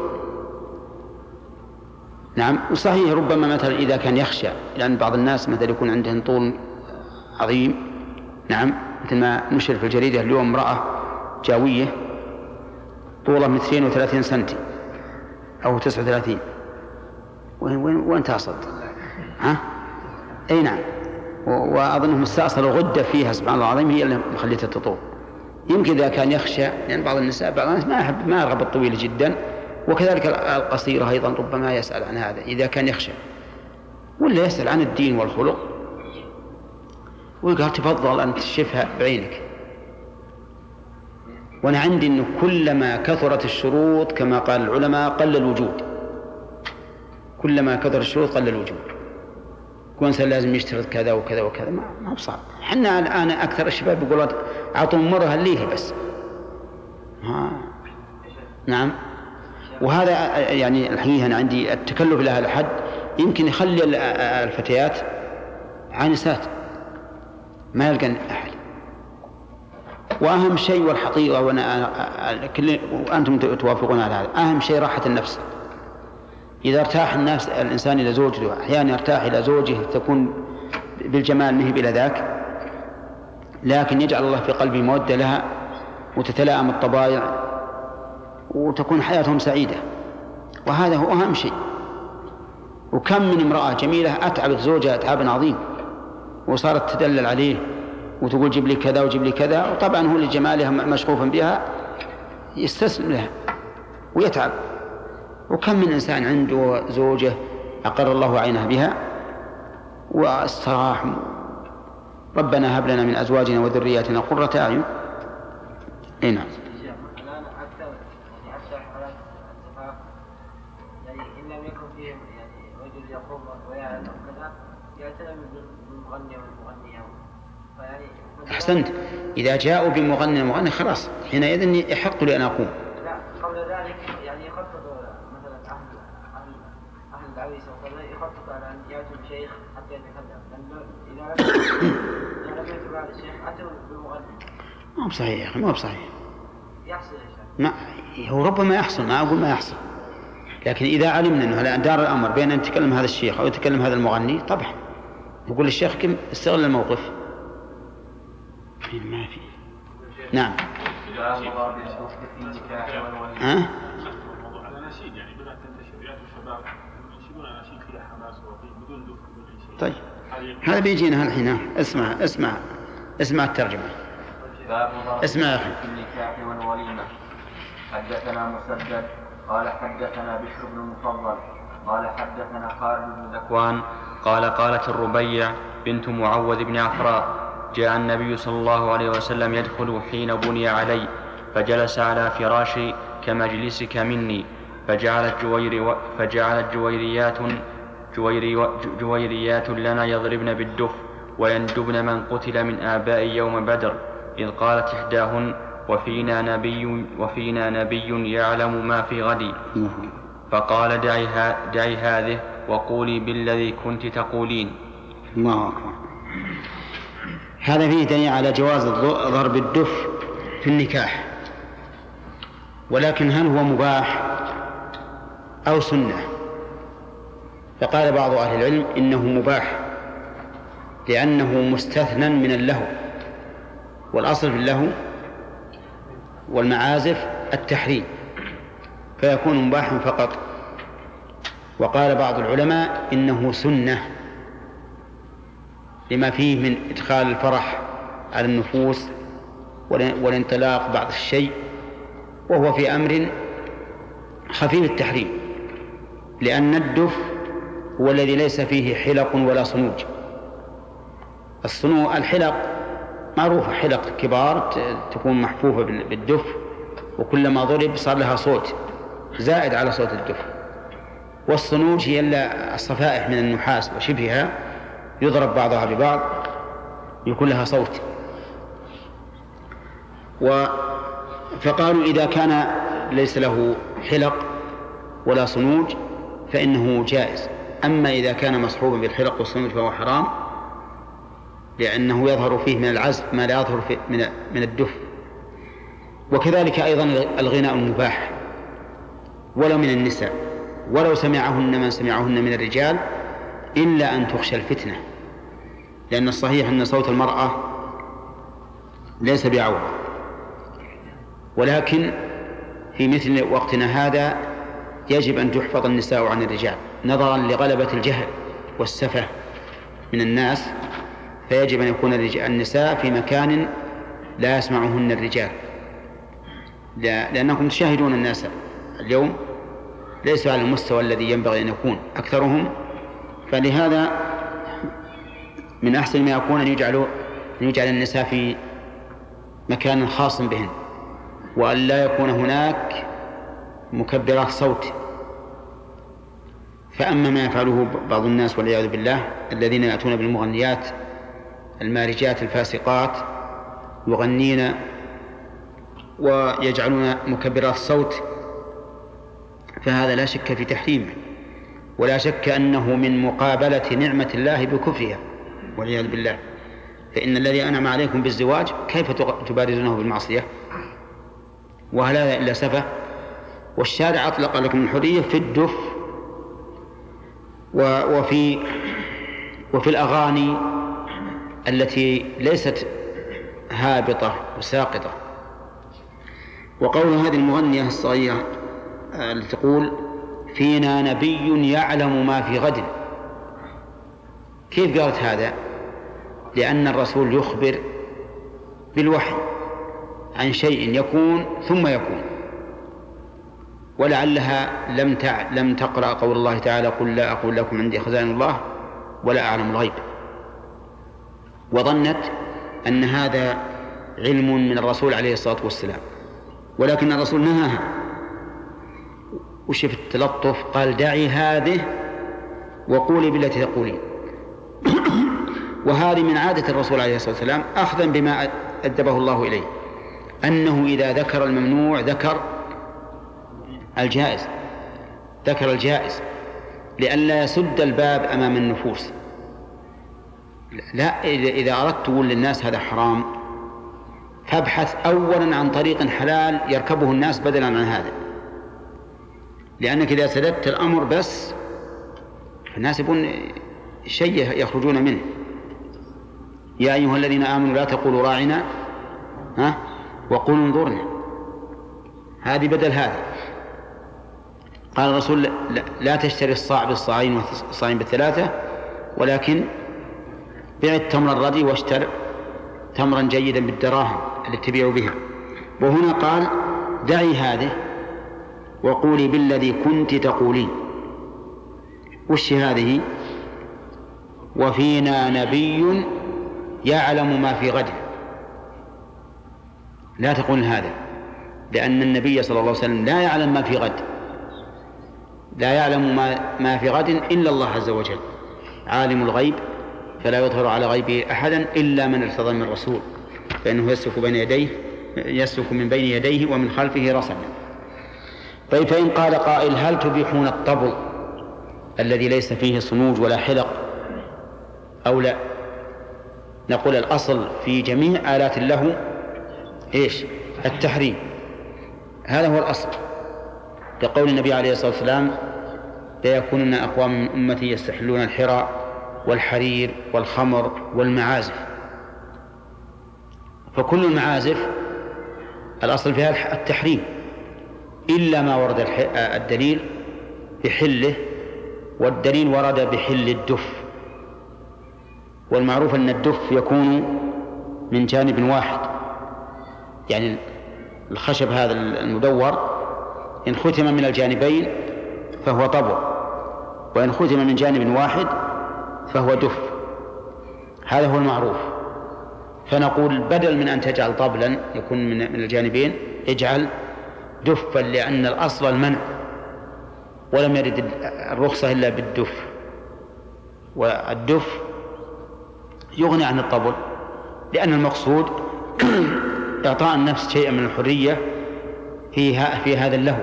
نعم وصحيح ربما مثلا إذا كان يخشى، لأن بعض الناس مثلا يكون عندهم طول عظيم، نعم مثل ما نشر في الجريدة اليوم امرأة جاوية طولها 230 سنتي أو 39. وين تصل؟ ها؟ أي نعم. وأظنهم استأصلوا غدة فيها سبحان الله العظيم هي اللي مخليتها تطول. يمكن إذا كان يخشى، لأن يعني بعض النساء بعض الناس ما يرغب الطويلة جدا، وكذلك القصيرة أيضا ربما يسأل عن هذا إذا كان يخشى، ولا يسأل عن الدين والخلق ويقال تفضل أن تشوفها بعينك. وأنا عندي أنه كلما كثرت الشروط كما قال العلماء قل الوجود، كلما كثر الشروط قل الوجود. كون إنسان لازم يشترط كذا وكذا وكذا ما هو صعب. حنا الآن أكثر الشباب يقولون أعطوا مرة الليلة بس. نعم. وهذا يعني الحقيقة أنا عندي التكلف لها لحد يمكن يخلي الفتيات عانسات ما يلقى أحد. وأهم شيء والحقيقة وأنتم توافقون على هذا، أهم شيء راحة النفس. إذا ارتاح الإنسان إلى زوجته، أحيانا يرتاح إلى زوجه تكون بالجمال نهب إلى ذاك، لكن يجعل الله في قلبه مودة لها وتتلائم الطبائع وتكون حياتهم سعيدة، وهذا هو أهم شيء. وكم من امرأة جميلة أتعبت زوجها أتعابا عظيم وصارت تدلل عليه وتقول جيب لي كذا وجيب لي كذا، وطبعا هو لجمالها مشغوفا بها يستسلم لها ويتعب. وكم من إنسان عنده زوجة أقر الله عينها بها واستراح، ربنا هب لنا من أزواجنا وذرياتنا قرة أعين. نعم. أحسنت، إذا جاءوا بمغني خلاص حينئذ يحق لي أن أقوم. لا قبل ذلك يعني يخطط مثلا أهل العريس يخطط على أن يأتوا بشيخ حتى يتكلم، إذا لم يأتوا بعد الشيخ أتوا بمغني. ما هو صحيح يا أخي، ما هو صحيح. يحصل يا شيخ. هو ربما يحصل، ما أقول ما يحصل، لكن إذا علمنا أنه الآن دار الأمر بين أن يتكلم هذا الشيخ أو يتكلم هذا المغني طبعا نقول للشيخ كم استغل الموقف. ما في. نعم. ها؟ طيب هذا بيجينا الحين. اسمع الترجمة. اسمع يا أخي. في النكاح والوليمة. حدثنا مسدد قال حدثنا بشر بن المفضل قال حدثنا خالد بن ذكوان قال قالت الربيع بنت معوذ بن عفراء جاء النبي صلى الله عليه وسلم يدخل حين بني علي فجلس على فراشي كمجلسك مني فجعلت جويريات لنا يضربن بالدف ويندبن من قتل من آباء يوم بدر إذ قالت إحداهن وفينا نبي يعلم ما في غد فقال دعي هذه وقولي بالذي كنت تقولين. الله أكبر. هذا فيه دليل على جواز ضرب الدف في النكاح، ولكن هل هو مباح أو سنة؟ فقال بعض أهل العلم إنه مباح لأنه مستثنى من اللهو، والأصل في اللهو والمعازف التحريم، فيكون مباحا فقط. وقال بعض العلماء إنه سنة لما فيه من إدخال الفرح على النفوس والانطلاق بعض الشيء، وهو في أمر خفيف التحريم، لأن الدف هو الذي ليس فيه حلق ولا صنوج. الحلق معروفة، حلق كبار تكون محفوفة بالدف، وكلما ضرب صار لها صوت زائد على صوت الدف. والصنوج هي الصفائح من النحاس وشبهها يضرب بعضها ببعض يكون لها صوت. فقالوا إذا كان ليس له حلق ولا صنوج فإنه جائز، أما إذا كان مصحوبا بالحلق والصنوج فهو حرام، لأنه يظهر فيه من العزف ما لا يظهر من الدف. وكذلك أيضا الغناء المباح ولو من النساء، ولو سمعهن من سمعهن من الرجال، إلا أن تخشى الفتنة، لأن الصحيح أن صوت المرأة ليس بعورة، ولكن في مثل وقتنا هذا يجب أن تحفظ النساء عن الرجال نظرا لغلبة الجهل والسفه من الناس، فيجب أن يكون النساء في مكان لا يسمعهن الرجال، لأنكم تشاهدون الناس اليوم ليسوا على المستوى الذي ينبغي أن يكون أكثرهم. فلهذا من أحسن ما يكون أن يجعل النساء في مكان خاص بهن، وأن لا يكون هناك مكبرات صوت. فأما ما يفعله بعض الناس والعياذ بالله الذين يأتون بالمغنيات المارجات الفاسقات يغنين ويجعلون مكبرات صوت، فهذا لا شك في تحريمه، ولا شك أنه من مقابلة نعمة الله بكفرها والعياذ بالله. فإن الذي أنعم عليكم بالزواج كيف تبارزونه بالمعصية؟ وهل هذا إلا سفه؟ والشارع أطلق لكم الحرية في الدف وفي الأغاني التي ليست هابطة وساقطة. وقول هذه المغنية الصغيرة التي تقول فينا نبي يعلم ما في غد، كيف قالت هذا؟ لأن الرسول يخبر بالوحي عن شيء يكون ثم يكون، ولعلها لم تقرأ قول الله تعالى قل لا أقول لكم عندي خزائن الله ولا أعلم الغيب، وظنت أن هذا علم من الرسول عليه الصلاة والسلام، ولكن الرسول نهاها. وشف التلطف، قال دعي هذه وقولي بالتي تقولين. وهذه من عادة الرسول عليه الصلاة والسلام أخذا بما أدبه الله إليه، أنه إذا ذكر الممنوع ذكر الجائز لئلا يسد الباب أمام النفوس. لا، إذا أردت تقول للناس هذا حرام فابحث أولا عن طريق حلال يركبه الناس بدلا عن هذا، لأنك إذا سددت الأمر بس الناس يبون شيء يخرجون منه. يا أيها الذين آمنوا لا تقولوا راعنا وقولوا انظرنا، هذه بدل هذه. قال الرسول لا تشتري الصاع بالصاعين والصاعين بالثلاثة، ولكن بيع التمر الردي واشتر تمرا جيدا بالدراهم التي تبيع بها. وهنا قال دعي هذه وقولي بالذي كنت تقولين. وش هذه؟ وفينا نبي يعلم ما في غد. لا تقول هذا، لأن النبي صلى الله عليه وسلم لا يعلم ما في غد، لا يعلم ما في غد إلا الله عز وجل، عالم الغيب فلا يظهر على غيبه أحدا إلا من ارتضى من رسول، فإنه يسلك من بين يديه ومن خلفه رصدا. طيب، فإن قال قائل هل تبيحون الطبل الذي ليس فيه صنوج ولا حلق أو لا؟ نقول الأصل في جميع آلات له إيش؟ التحريم، هذا هو الأصل، كقول النبي عليه الصلاة والسلام ليكونن أقوام من أمتي يستحلون الحرى والحرير والخمر والمعازف. فكل المعازف الأصل فيها التحريم إلا ما ورد الدليل بحله، والدليل ورد بحل الدف. والمعروف أن الدف يكون من جانب واحد، يعني الخشب هذا المدور إن ختم من الجانبين فهو طبل، وإن ختم من جانب واحد فهو دف. هذا هو المعروف. فنقول بدل من أن تجعل طبلا يكون من الجانبين اجعل دفا، لأن الأصل المنع ولم يرد الرخصة إلا بالدف، والدف يغني عن الطبل، لأن المقصود إعطاء النفس شيئا من الحرية في هذا اللهو.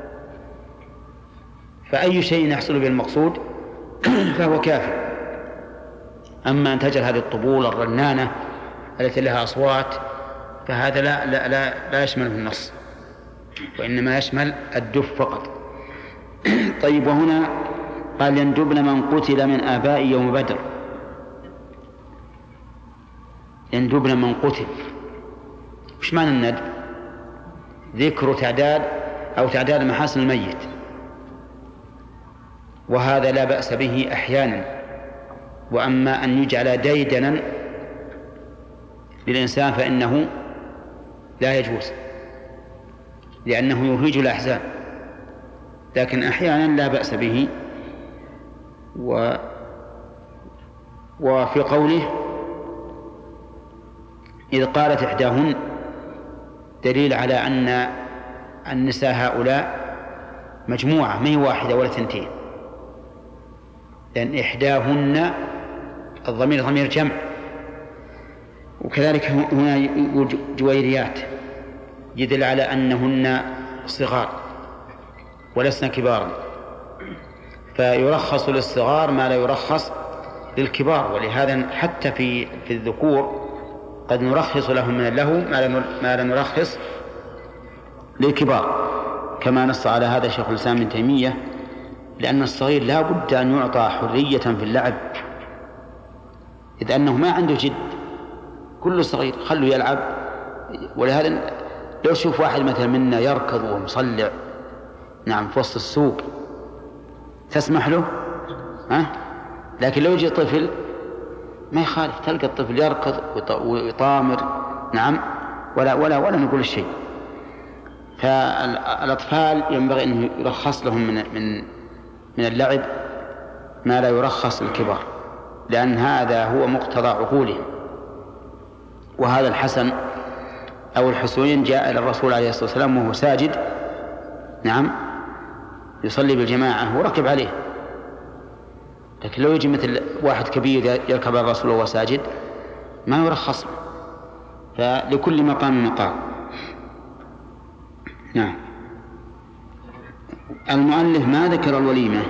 فأي شيء يحصل به المقصود فهو كافي. أما أن تجعل هذه الطبول الرنانة التي لها أصوات فهذا لا يشمله النص، وإنما يشمل الدف فقط. طيب، وهنا قال يندبن من قتل من آباء يوم بدر. يندبن من قتل، وش معنى الندب؟ ذكر تعداد محاسن الميت، وهذا لا بأس به أحيانا. وأما أن يجعل ديدنا للإنسان فإنه لا يجوز، لأنه يهيج الأحزان، لكن أحيانا لا بأس به. وفي قوله إذ قالت إحداهن دليل على أن النساء هؤلاء مجموعة، ما هي واحدة ولا ثنتين، لأن إحداهن الضمير ضمير جمع. وكذلك هنا يقول جويريات يدل على أنهن صغار ولسن كبارا، فيرخص للصغار ما لا يرخص للكبار. ولهذا حتى في الذكور قد نرخص لهم من اللهو ما لا نرخص للكبار، كما نص على هذا شيخ الإسلام ابن تيمية، لأن الصغير لا بد أن يعطى حرية في اللعب، إذ أنه ما عنده جد. كل صغير خلوا يلعب. ولهذا لو شوف واحد مثلا منا يركض ومصلع في وسط السوق تسمح له، لكن لو يجي طفل ما يخالف، تلقى الطفل يركض ويطامر ولا نقول الشيء. فالأطفال ينبغي أن يرخص لهم من اللعب ما لا يرخص للكبار، لأن هذا هو مقتضى عقولهم. وهذا الحسن أو الحسين جاء إلى الرسول عليه الصلاة والسلام وهو ساجد يصلي بالجماعة وركب عليه. لكن لو يجي مثل واحد كبير يركب على الرسول وهو ساجد ما يرخص، فلكل مقام مقام. المؤلف ما ذكر الوليمة.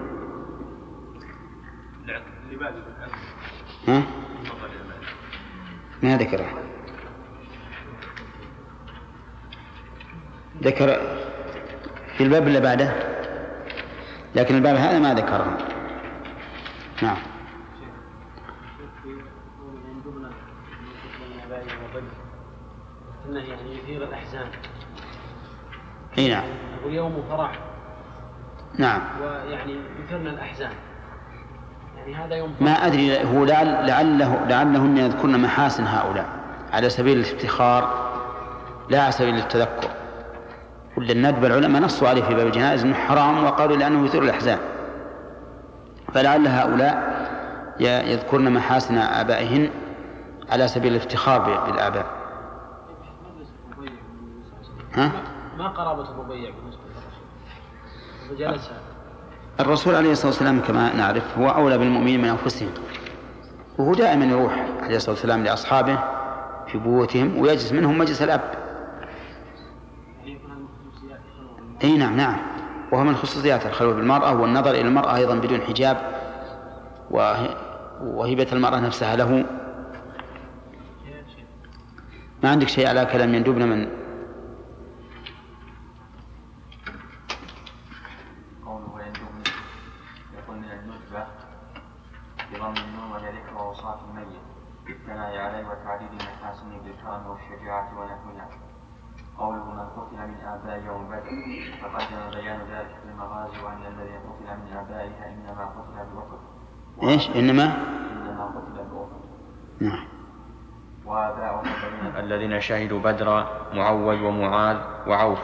ما ذكره، ذكر في الباب اللي بعده لكن الباب هذا ما ذكره. نعم. إنه يعني يثير الأحزان. اي نعم. واليوم فرح. نعم. ويعني يثيرنا الأحزان. يعني هذا يوم فرح. ما أدري، هو لعلهن يذكرن محاسن هؤلاء على سبيل الافتخار لا على سبيل التذكر. كل الندب العلماء نصوا عليه في باب الجنائز انه حرام، وقالوا لأنه يثير الأحزان، فلعل هؤلاء يذكرن محاسن آبائهن على سبيل الافتخار بالآباء. ها؟ ما قرابة الربيع بالنسبة للرسول؟ الرسول عليه الصلاة والسلام كما نعرف هو أولى بالمؤمنين من أنفسهم، وهو دائما يروح عليه الصلاة والسلام لأصحابه في بيوتهم ويجلس منهم مجلس الأب. أي نعم. وهو من خصوصيات الخلوة بالمرأة والنظر إلى المرأة أيضا بدون حجاب وهبة المرأة نفسها له. ما عندك شيء على كلام يندبنا من قوله يندبني يقول من الندبة بضم النون وذلك وأوصاف الميت بالثناء عليه وتعديد محاسنه بالكرم والشجاعة ونحوها. قوله من قتل من آباء يوم بدر تقدم بيان ذلك في المغازي، وأن الذي قتل من آبائها إنما قتل بأحد. إيش؟ إنما قتل بأحد. نعم. وآباؤهم الذين شهدوا بدر معوذ ومعاذ وعوف،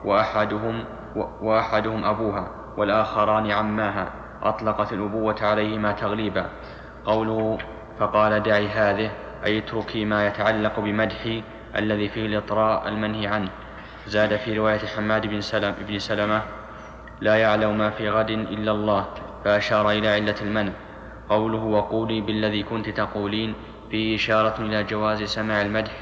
وأحدهم أبوها والآخران عماها، أطلقت الأبوة عليهما تغليبا. قوله فقال دعي هذه أي اتركي ما يتعلق بمدحي الذي فيه الإطراء المنهي عنه. زاد في رواية حماد بن سلمة لا يعلم ما في غد إلا الله، فأشار إلى علة المنع. قوله وقولي بالذي كنت تقولين فيه إشارة إلى جواز سماع المدح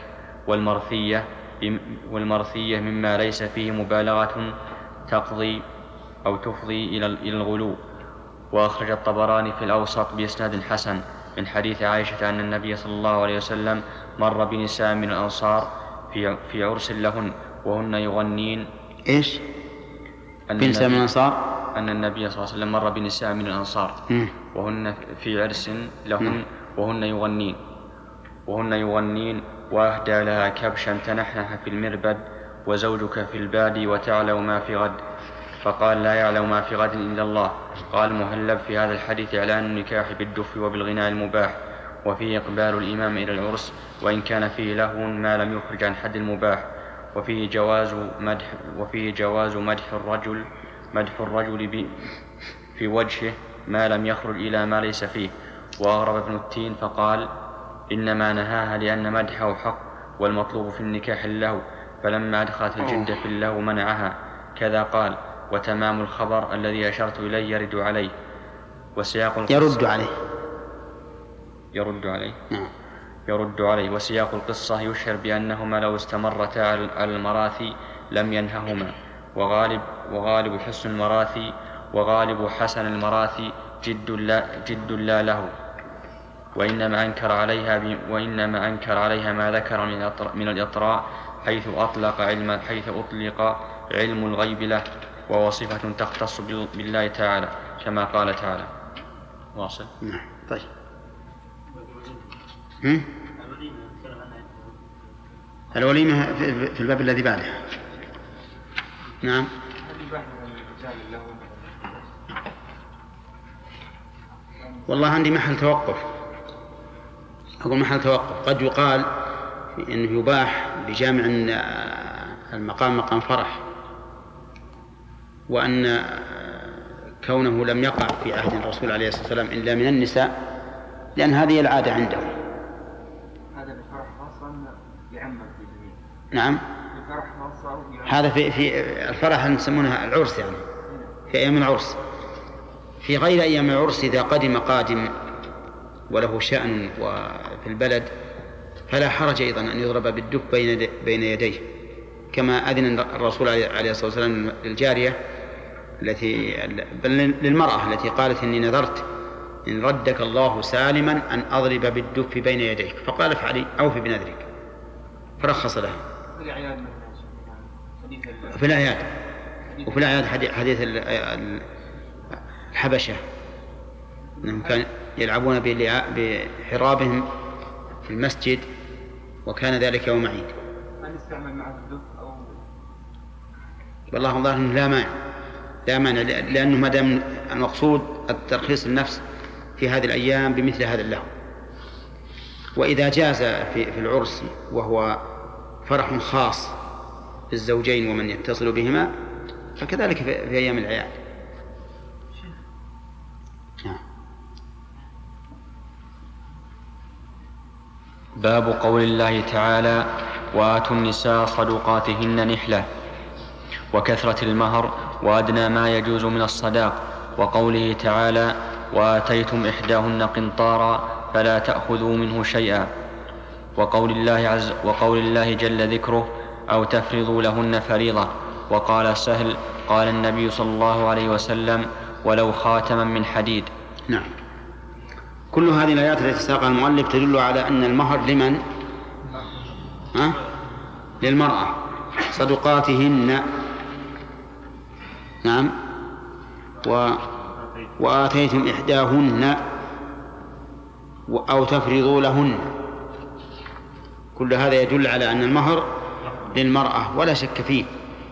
والمرثية مما ليس فيه مبالغة تقضي أو تفضي إلى الغلو. وأخرج الطبراني في الأوسط بإسناد حسن من حديث عائشة أن النبي صلى الله عليه وسلم مر بنساء من الأنصار في عرس لهن وهن يغنين. إيش؟ بنساء من الأنصار؟ أن النبي صلى الله عليه وسلم مر بنساء من الأنصار وهن في عرس لهن وهن يغنين وأهدى لها كبشا تنحنح في المربد وزوجك في البادي وتعلم ما في غد. فقال لا يعلم ما في غد إلا الله. قال مهلب في هذا الحديث إعلان النكاح بالدف وبالغناء المباح، وفيه إقبال الإمام إلى العرس وإن كان فيه لهو ما لم يخرج عن حد المباح، وفيه جواز مدح الرجل في وجهه ما لم يخرج إلى ما ليس فيه. وأغرب ابن التين فقال إنما نهاها لأن مدحه حق والمطلوب في النكاح اللهو، فلما أدخلت الجدة في اللهو منعها. كذا قال وتمام الخبر الذي أشرت إليه يرد عليه يرد عليه وسياق القصة يشعر بأنهما لو استمرتا على المراثي لم ينههما. وغالب حسن المراثي وغالب حسن المراثي جد لا له، وإنما أنكر عليها ما ذكر من الإطراء حيث أطلق علم الغيب له، وهو صفة تختص بالله تعالى كما قال تعالى. واصل. نعم. طيب. الوليمة في الباب الذي بعده. نعم. والله عندي محل توقف. أقول محل توقف. قد يقال إنه يباح بجامع المقام فرح، وأن كونه لم يقع في عهد الرسول عليه الصلاة والسلام إلا من النساء لأن هذه العادة عندهم. هذا الفرح خاصة يعمم في الجميع. نعم. الفرح خاصة هذا في الفرح نسمونها العرس، يعني في أيام العرس. في غير أيام العرس إذا قادم وله شأن وفي البلد فلا حرج أيضا أن يضرب بالدف بين يديه، كما أذن الرسول عليه الصلاة والسلام للجارية للمرأة التي قالت إني نذرت إن ردك الله سالما أن أضرب بالدف بين يديك، فقال افعلي أوفي بنذرك، فرخص لها. في الأعياد وفي الأعياد حديث الحبشة أنهم كانوا يلعبون بحرابهم في المسجد، وكان ذلك يوم عيد. هل يستعمل مع الدف أو؟ والله ظاهر أنه لا مانع لأنه ما دام المقصود الترخيص النفس في هذه الأيام بمثل هذا اللهو. وإذا جاز في العرس وهو فرح خاص بالزوجين ومن يتصل بهما فكذلك في أيام الأعياد. باب قول الله تعالى: وآتوا النساء صدقاتهن نحلة، وكثرة المهر وأدنى ما يجوز من الصداق، وقوله تعالى: وآتيتم إحداهن قنطارا فلا تأخذوا منه شيئا، وقول الله جل ذكره: أو تفرضوا لهن فريضة. وقال سهل: قال النبي صلى الله عليه وسلم: ولو خاتما من حديد. نعم. كل هذه الآيات التي ساقها المؤلف تدل على أن المهر لمن؟ للمرأة. صدقاتهن. نعم. وآتيتم إحداهن أو تفرضوا لهن. كل هذا يدل على أن المهر للمرأة ولا شك فيه،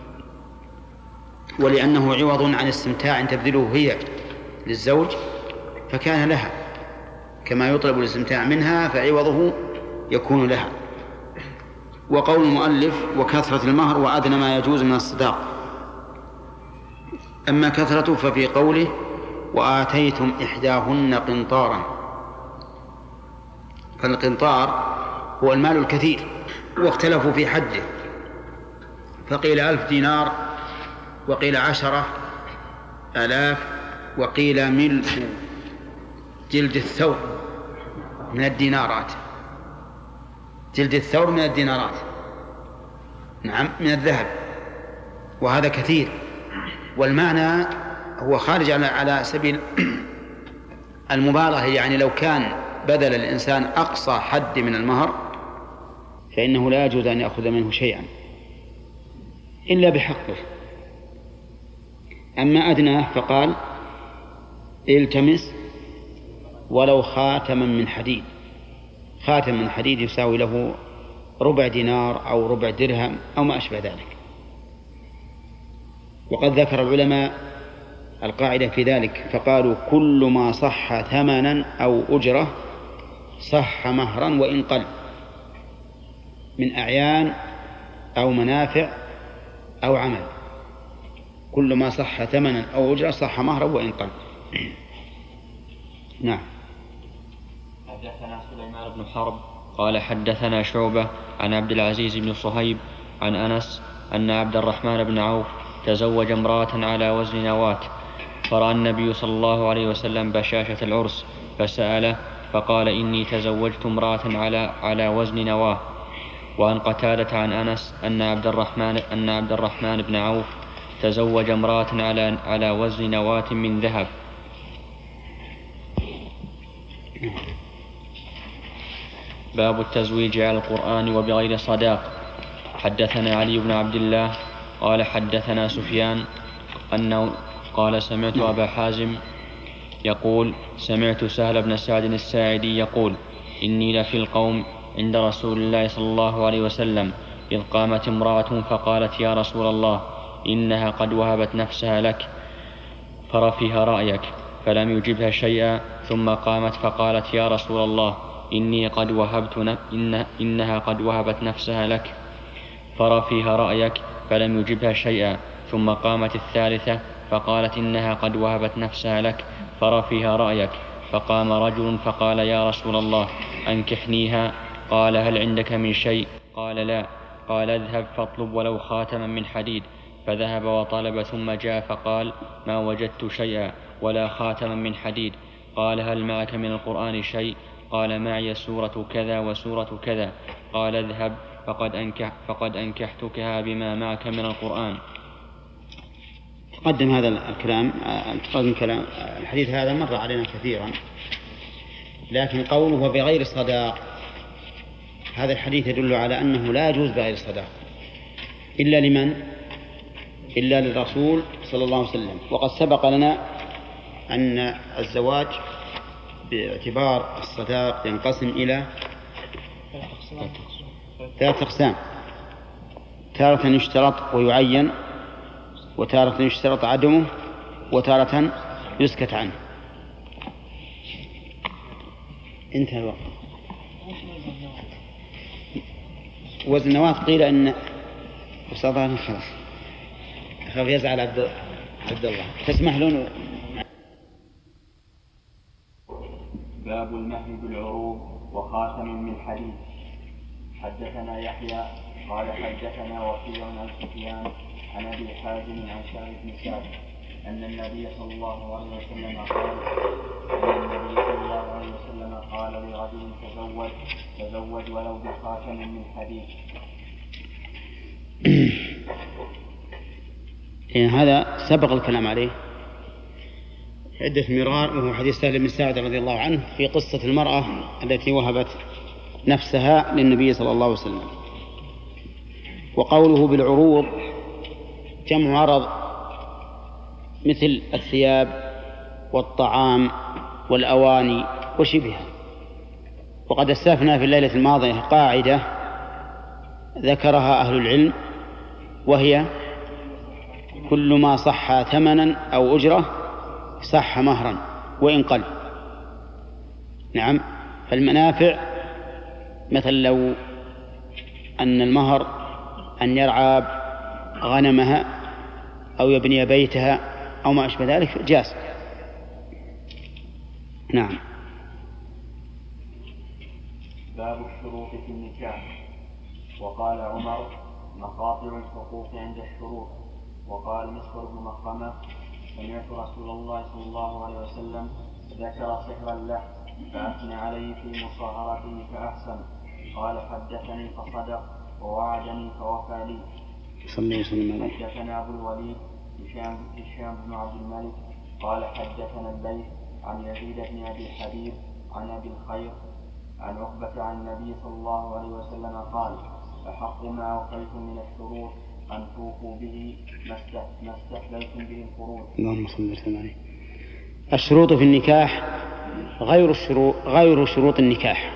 ولأنه عوض عن استمتاع تبذله هي للزوج فكان لها، كما يطلب الاستمتاع منها فعوضه يكون لها. وقول المؤلف: وكثرة المهر وأدنى ما يجوز من الصداق. أما كثرة ففي قوله: وآتيتم إحداهن قنطارا. فالقنطار هو المال الكثير، واختلفوا في حده، فقيل 1000 دينار، وقيل 10,000، وقيل ملء جلد الثور من الدينارات. جلد الثور من الدينارات، نعم، من الذهب، وهذا كثير. والمعنى هو خارج على سبيل المبالغة، يعني لو كان بذل الإنسان أقصى حد من المهر فإنه لا يجوز أن يأخذ منه شيئا إلا بحقه. أما أدناه فقال: التمس ولو خاتما من حديد. خاتم من حديد يساوي له ربع دينار أو ربع درهم أو ما أشبه ذلك. وقد ذكر العلماء القاعدة في ذلك فقالوا: كل ما صح ثمنا أو أجرة صح مهرا وإن قل، من أعيان أو منافع أو عمل. كل ما صح ثمنا أو أجرة صح مهرا وإن قل. نعم. حدثنا سليمان بن حرب قال حدثنا شعبة عن عبد العزيز بن صهيب عن أنس أن عبد الرحمن بن عوف تزوج امرأة على وزن نواة، فرأى النبي صلى الله عليه وسلم بشاشة العرس فسأله فقال: إني تزوجت امرأة على وزن نواة. وعن قتادة عن أنس أن عبد الرحمن بن عوف تزوج امرأة على وزن نواة من ذهب. باب التزويج على القرآن وبغير صداق. حدثنا علي بن عبد الله قال حدثنا سفيان أنه قال: سمعت أبا حازم يقول: سمعت سهل بن سعد الساعدي يقول: إني لفي القوم عند رسول الله صلى الله عليه وسلم، إذ قامت امرأة فقالت: يا رسول الله، إنها قد وهبت نفسها لك، فرفها رأيك. فلم يجبها شيئا، ثم قامت فقالت: يا رسول الله، إنها قد وهبت نفسها لك، فرفها رأيك. فلم يجبها شيئا، ثم قامت الثالثة فقالت: إنها قد وهبت نفسها لك، فرفها رأيك. فقام رجل فقال: يا رسول الله، أنكحنيها. قال: هل عندك من شيء؟ قال: لا. قال: اذهب فاطلب ولو خاتما من حديد. فذهب وطلب ثم جاء فقال: ما وجدت شيئا ولا خاتما من حديد. قال: هل معك من القرآن شيء؟ قال: معي سورة كذا وسورة كذا. قال: اذهب فقد أنكحتكها بما معك من القرآن. تقدم هذا الكلام الحديث هذا مر علينا كثيرا، لكن قوله بغير صداق هذا الحديث يدل على أنه لا يجوز بغير صداق إلا لمن؟ إلا للرسول صلى الله عليه وسلم. وقد سبق لنا أن الزواج باعتبار الصداق ينقسم إلى 3 أقسام: تارة يشترط ويعين، وتارة يشترط عدمه، وتارة يسكت عنه. انتهى الوقت. وزن النواة قيل أن وصدقنا خلاص، أخاف يزعل عبد الله. تسمح له. باب المهر بالعروض وخاتم من حديد. حدثنا يحيى قال حدثنا وكيع عن سفيان عن ابي حازم عن سعد بن سعد ان النبي صلى الله عليه وسلم قال لرجل تزوج ولو بخاتم من حديد. هذا سبق الكلام عليه عدة مرار، وهو حديث سهل بن سعد رضي الله عنه في قصة المرأة التي وهبت نفسها للنبي صلى الله عليه وسلم. وقوله بالعروض جمع عرض، مثل الثياب والطعام والأواني وشبهها. وقد استفنا في الليلة الماضية قاعدة ذكرها أهل العلم، وهي كل ما صح ثمنا أو أجرة صح مهرا وإن قل. نعم، فالمنافع مثل لو أن المهر أن يرعى غنمها أو يبني بيتها أو ما أشبه ذلك جاز. نعم. باب الشروط في النكاح. وقال عمر: مخاطر الحقوق عند الشروط. وقال مسعر بن مخرمة: سمعت رسول الله صلى الله عليه وسلم ذكر سحر له فأثنى عليه في مصاهرته فأحسن. قال: حدثني فصدق ووعدني فوفى لي. حدثنا أبو الوليد هشام بن عبد الملك قال حدثنا الليث عن يزيد بن أبي حبيب عن أبي الخير عن عقبة عن النبي صلى الله عليه وسلم قال: أحق ما أوفيتم من الشروط أن توفوا به ما استحللتم به الفروض. اللهم صل وسلم عليه. الشروط في النكاح غير شروط النكاح،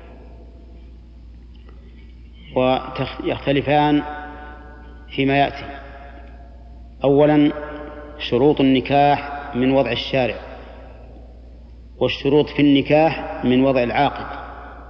ويختلفان فيما يأتي. أولا شروط النكاح من وضع الشارع، والشروط في النكاح من وضع العاقد.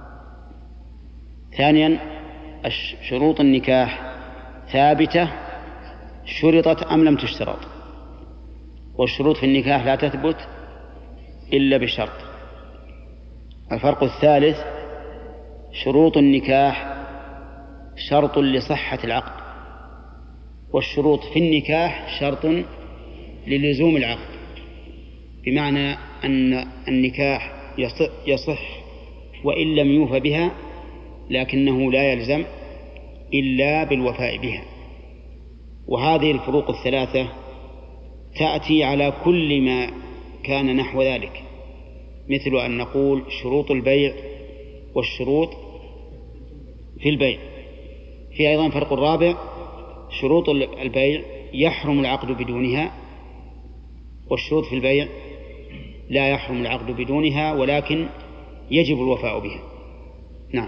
ثانيا شروط النكاح ثابتة شرطت أم لم تشترط، والشروط في النكاح لا تثبت إلا بشرط. الفرق الثالث شروط النكاح شرط لصحة العقد، والشروط في النكاح شرط للزوم العقد، بمعنى أن النكاح يصح وإن لم يوفى بها، لكنه لا يلزم إلا بالوفاء بها. وهذه الفروق الثلاثة تأتي على كل ما كان نحو ذلك، مثل أن نقول شروط البيع والشروط في البيع. في أيضا فرق رابع: شروط البيع يحرم العقد بدونها، والشروط في البيع لا يحرم العقد بدونها ولكن يجب الوفاء بها. نعم.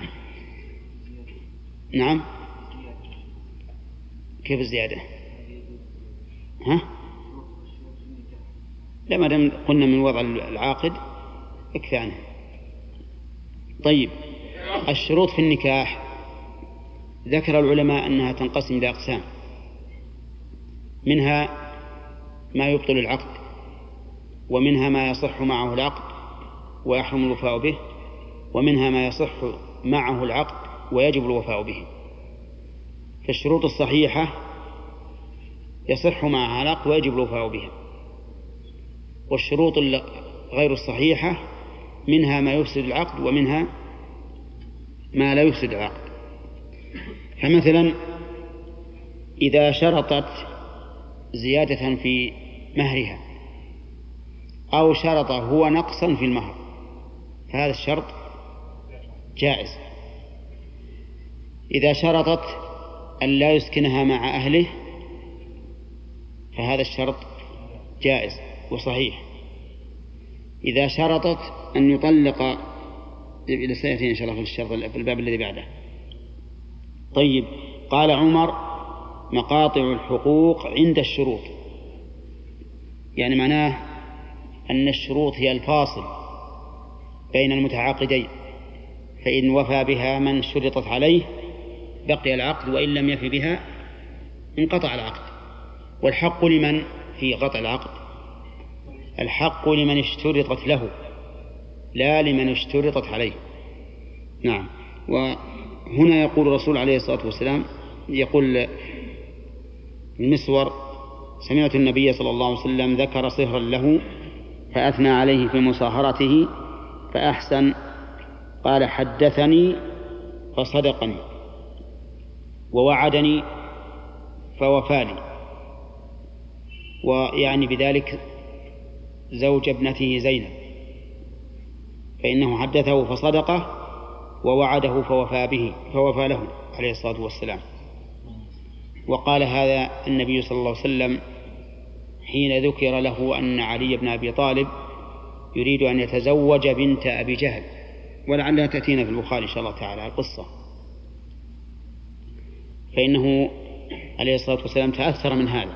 نعم. كيف الزيادة؟ لما دام قلنا من وضع العاقد اكفي عنه. طيب، الشروط في النكاح ذكر العلماء أنها تنقسم إلى أقسام: منها ما يبطل العقد، ومنها ما يصح معه العقد ويحرم الوفاء به، ومنها ما يصح معه العقد ويجب الوفاء به. فالشروط الصحيحة يصح معها العقد ويجب الوفاء بها، والشروط غير الصحيحة منها ما يفسد العقد ومنها ما لا يفسد العقد. فمثلا إذا شرطت زيادة في مهرها أو شرط هو نقصا في المهر فهذا الشرط جائز. إذا شرطت أن لا يسكنها مع أهله فهذا الشرط جائز وصحيح. إذا شرطت أن يطلق، إلى سيأتي إن شاء الله في الشرط في الباب الذي بعده. طيب، قال عمر: مقاطع الحقوق عند الشروط، يعني معناه أن الشروط هي الفاصل بين المتعاقدين، فإن وفى بها من شرطت عليه بقي العقد، وإن لم يفي بها انقطع العقد. والحق لمن في قطع العقد؟ الحق لمن اشترطت له، لا لمن اشترطت عليه. نعم. وهنا يقول الرسول عليه الصلاة والسلام، يقول المسور: سمعت النبي صلى الله عليه وسلم ذكر صهرا له فأثنى عليه في مصاهرته فأحسن، قال: حدثني فصدقني، ووعدني فوفاني. ويعني بذلك زوج ابنته زينب، فإنه حدثه فصدقه ووعده فوفى له عليه الصلاة والسلام. وقال هذا النبي صلى الله عليه وسلم حين ذكر له أن علي بن أبي طالب يريد أن يتزوج بنت أبي جهل، ولعلها تأتينا في البخاري إن شاء الله تعالى القصة. فإنه عليه الصلاة والسلام تأثر من هذا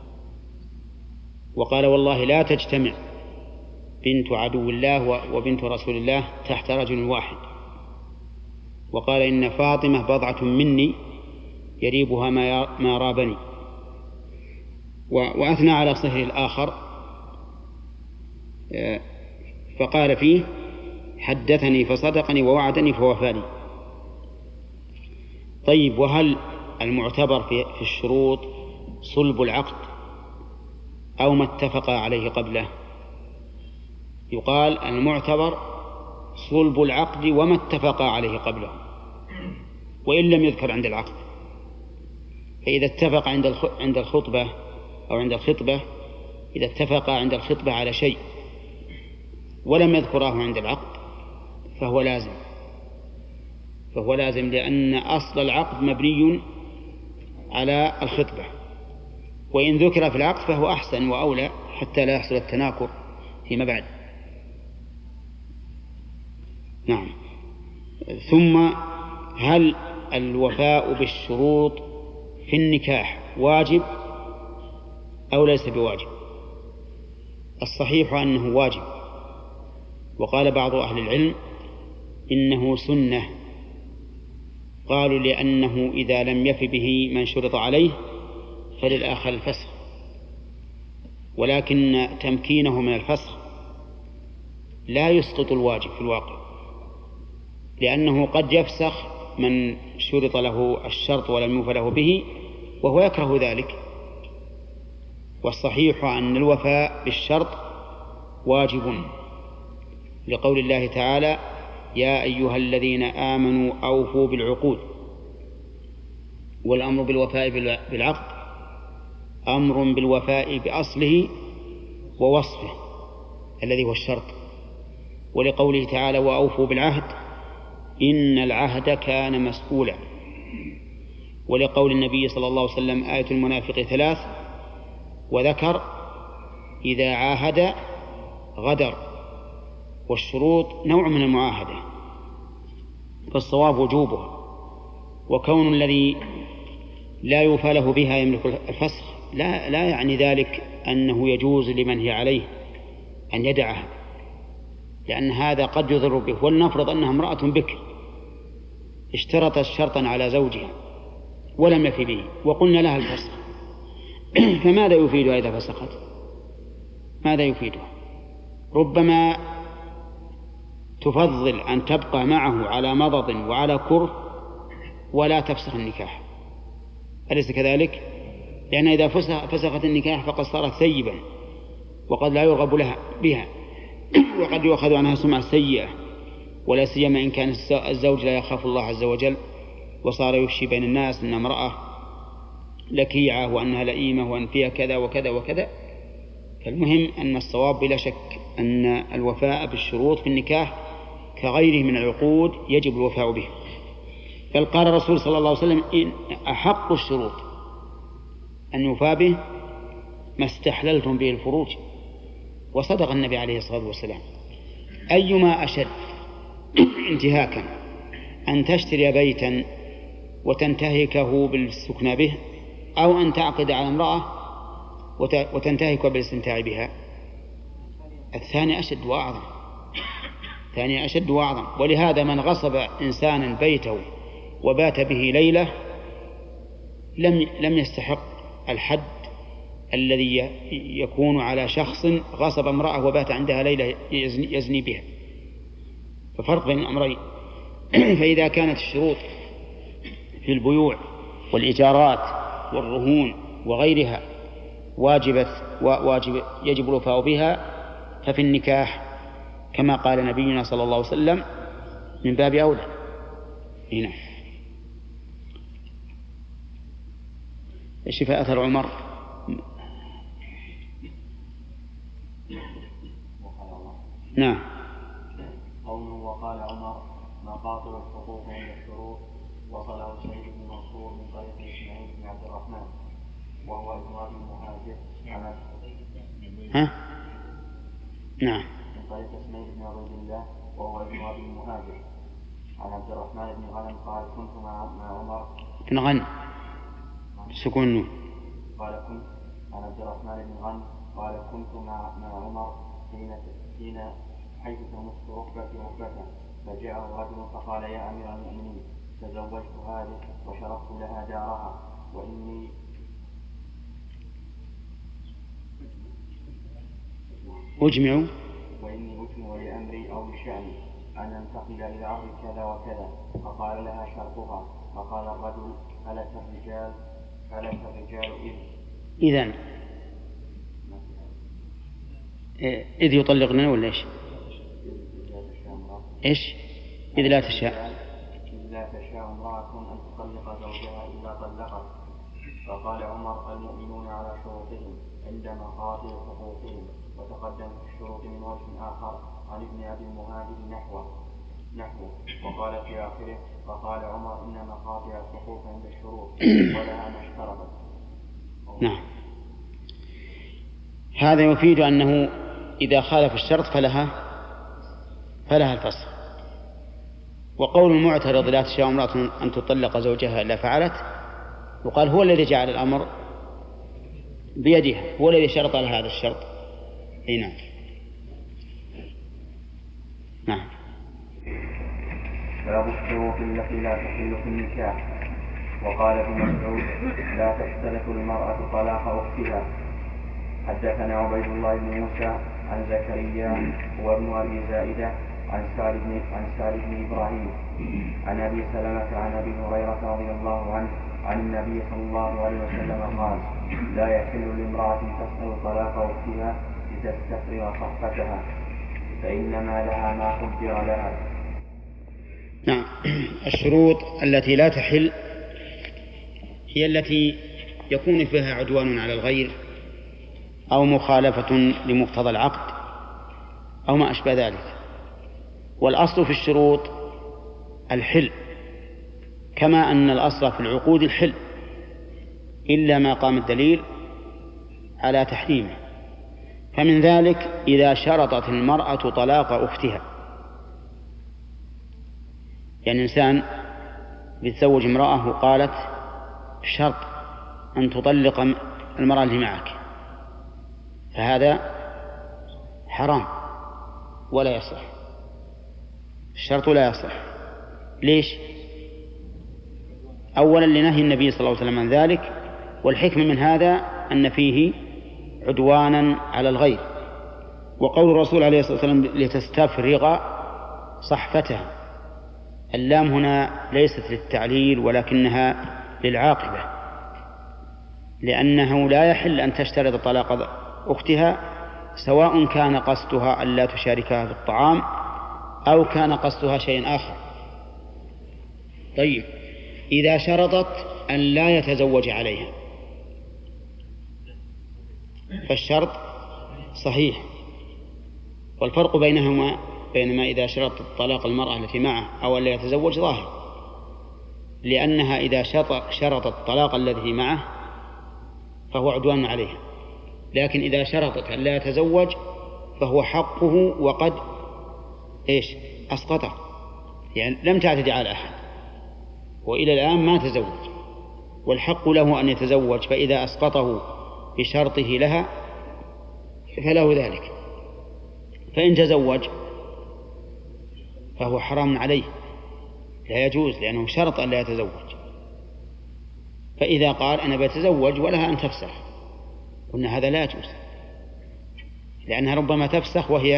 وقال: والله لا تجتمع بنت عدو الله وبنت رسول الله تحت رجل واحد. وقال: إن فاطمة بضعة مني يريبها ما رابني. وأثنى على صهر الآخر فقال فيه: حدثني فصدقني ووعدني فوفاني. طيب، وهل المعتبر في الشروط صلب العقد أو ما اتفق عليه قبله؟ يقال المعتبر صلب العقد وما اتفق عليه قبله، وإن لم يذكر عند العقد. فإذا اتفق عند الخطبة أو عند الخطبة، إذا اتفق عند الخطبة على شيء ولم يذكراه عند العقد فهو لازم، لأن أصل العقد مبني على الخطبة، وإن ذكر في العقد فهو أحسن وأولى حتى لا يحصل التناكر فيما بعد. نعم. ثم هل الوفاء بالشروط في النكاح واجب أو ليس بواجب؟ الصحيح أنه واجب، وقال بعض أهل العلم إنه سنة. قالوا لأنه إذا لم يف به من شرط عليه فللآخر الفسخ، ولكن تمكينه من الفسخ لا يسقط الواجب في الواقع، لأنه قد يفسخ من شرط له الشرط ولم يوفى له به وهو يكره ذلك. والصحيح أن الوفاء بالشرط واجب، لقول الله تعالى: يا أيها الذين آمنوا أوفوا بالعقود. والأمر بالوفاء بالعقد أمر بالوفاء بأصله ووصفه الذي هو الشرط، ولقوله تعالى: وأوفوا بالعهد إن العهد كان مسؤولا. ولقول النبي صلى الله عليه وسلم: آية المنافق 3، وذكر: إذا عاهد غدر. والشروط نوع من المعاهدة، فالصواب وجوبها. وكون الذي لا يوفى له بها يملك الفسخ لا يعني ذلك أنه يجوز لمن هي عليه أن يدعها، لأن هذا قد يضر به. ولنفرض أنها امرأة بكر اشترطت شرطا على زوجها ولم يفي به وقلنا لها الفسخ، فماذا يفيدها إذا فسخت؟ ماذا يفيدها؟ ربما تفضل أن تبقى معه على مضض وعلى كره ولا تفسخ النكاح، أليس كذلك؟ لأن إذا فسخت النكاح فقد صارت ثيبا وقد لا يرغب لها بها، وقد يؤخذ عنها سمعة سيئة، ولا سيما إن كان الزوج لا يخاف الله عز وجل وصار يفشي بين الناس أن امرأة لكيعة وأنها لئيمة وأن فيها كذا وكذا وكذا. فالمهم أن الصواب بلا شك أن الوفاء بالشروط في النكاح كغيره من العقود يجب الوفاء به. بل قال الرسول صلى الله عليه وسلم: إن أحق الشروط أن يوفى به ما استحللتم به الفروج. وصدق النبي عليه الصلاة والسلام: أيما أشد انتهاكا أن تشتري بيتا وتنتهكه بالسكن به، أو أن تعقد على امرأة وتنتهك بالاستمتاع بها؟ الثاني أشد وأعظم، الثاني أشد وأعظم. ولهذا من غصب إنسانا بيته وبات به ليلة لم يستحق الحد الذي يكون على شخص غصب امرأة وبات عندها ليلة يزني بها. ففرق بين الأمرين. فإذا كانت الشروط في البيوع والإيجارات والرهون وغيرها واجب يجب الوفاء بها، ففي النكاح كما قال نبينا صلى الله عليه وسلم من باب أولى. هنا ايش في أثر عمر؟ نعم. قوله وقال عمر مقاطع الحقوق عند الشروط، وصله سعيد بن منصور من طريق اسماعيل بن عبد الرحمن وهو ابن ابي المهاجر نعم من طريق اسماعيل بن عبد الله وهو ابن ابي المهاجر عن عبد الرحمن بن غنم قال كنت مع عمر بن غنم سكون النون قال كنت عن عبد الرحمن بن غنم قال كنت مع عمر حين حيث تمس ركبته فجاءه رجل فقال يا امير المؤمنين تزوجت هذه وشربت لها دارها واني أجمع لأمري أو لشأني أن أنتقل إلى أرض كذا وكذا. فقال لها شرطها. فقال الرجل هلك الرجال إذ يطلقنا ولا إيش؟ إذ لا تشاء امرأة أن تطلق زوجها إلا طلقت. فقال عمر المؤمنون على شروطهم عند مقاطع حقوقهم. وتقدم في الشروط من وجه آخر عن ابن أبي المهاجر نحوه وقال في آخره فقال عمر إن مقاطع الحقوق عند الشروط ولها ما اشترطت. نعم. هذا يفيد أنه إذا خالف الشرط فلها الفسخ. وقول المعترض لا تشاء امرأة أن تطلق زوجها إلا فعلت، وقال هو الذي جعل الأمر بيدها، هو الذي شرط لها هذا الشرط. نعم. نعم. باب الشروط التي لا تحل في النكاح. وقال ابن مسعود لا تشترط المرأة طلاق أختها. حدثنا عبيد الله بن موسى عن زكريا وابن أبي زائدة عن سعد بن إبراهيم عن أبي سلمة عن أبي هريرة رضي الله عنه عن النبي صلى الله عليه وسلم قال لا يحل لامرأة تسأل طلاق أختها لتستفرغ صحفتها فإنما لها ما قدر لها. نعم. الشروط التي لا تحل هي التي يكون فيها عدوان على الغير أو مخالفة لمقتضى العقد أو ما أشبه ذلك. والأصل في الشروط الحل، كما أن الأصل في العقود الحل إلا ما قام الدليل على تحريمه. فمن ذلك إذا شرطت المرأة طلاق أختها، يعني إنسان يتزوج امرأة وقالت بشرط أن تطلق المرأة اللي معك، فهذا حرام ولا يصح، الشرط لا يصح. ليش؟ أولا لنهي النبي صلى الله عليه وسلم عن ذلك، والحكمة من هذا أن فيه عدوانا على الغير. وقول الرسول عليه الصلاة والسلام لتستفرغ صحفتها، اللام هنا ليست للتعليل ولكنها للعاقبة، لأنه لا يحل أن تشترط طلاق أختها سواء كان قصدها أن لا تشاركها في الطعام أو كان قصدها شيء آخر. طيب، إذا شرطت أن لا يتزوج عليها فالشرط صحيح، والفرق بينما إذا شرط طلاق المرأة التي معه أو أن لا يتزوج ظاهر، لأنها إذا شرطت الطلاق الذي معه فهو عدوان عليها، لكن إذا شرطت أن لا يتزوج فهو حقه وقد إيش أسقطه، يعني لم تعتدي على أحد وإلى الآن ما تزوج، والحق له أن يتزوج، فإذا أسقطه بشرطه لها فله ذلك. فإن تزوج فهو حرام عليه، لا يجوز، لأنه شرط أن لا يتزوج. فإذا قال أنا بتزوج ولها أن تفسخ، قلنا هذا لا يجوز، لأنها ربما تفسخ وهي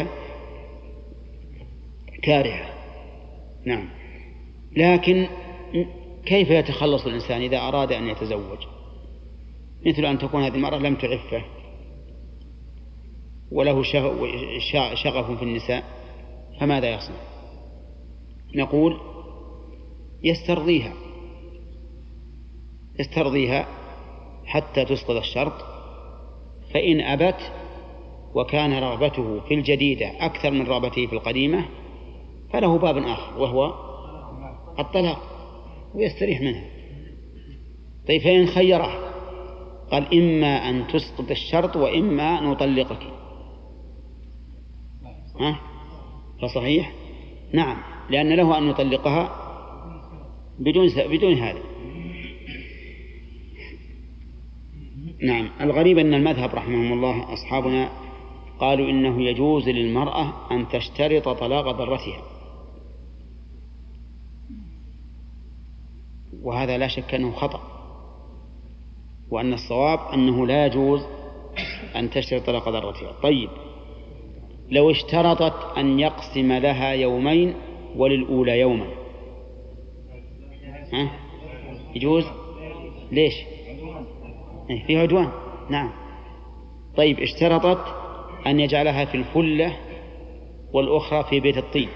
كارهة. نعم. لكن كيف يتخلص الإنسان إذا أراد أن يتزوج؟ مثل أن تكون هذه المرأة لم تعفه وله شغف في النساء، فماذا يصنع؟ نقول يسترضيها حتى تسقط الشرط، فإن أبت وكان رغبته في الجديدة أكثر من رغبته في القديمة فله باب آخر وهو الطلاق ويستريح منها. طيب فإن خيره قال إما أن تسقط الشرط وإما نطلقك، فصحيح؟ نعم، لأن له أن يطلقها بدون هذا. نعم. الغريب أن المذهب رحمهم الله أصحابنا قالوا إنه يجوز للمرأة أن تشترط طلاق ضرتها، وهذا لا شك أنه خطأ، وأن الصواب أنه لا يجوز أن تشترط طلاق ضرتها. طيب لو اشترطت أن يقسم لها يومين وللأولى يوما، يجوز؟ ليش؟ في عدوان. نعم. طيب اشترطت أن يجعلها في الفلة والأخرى في بيت الطين،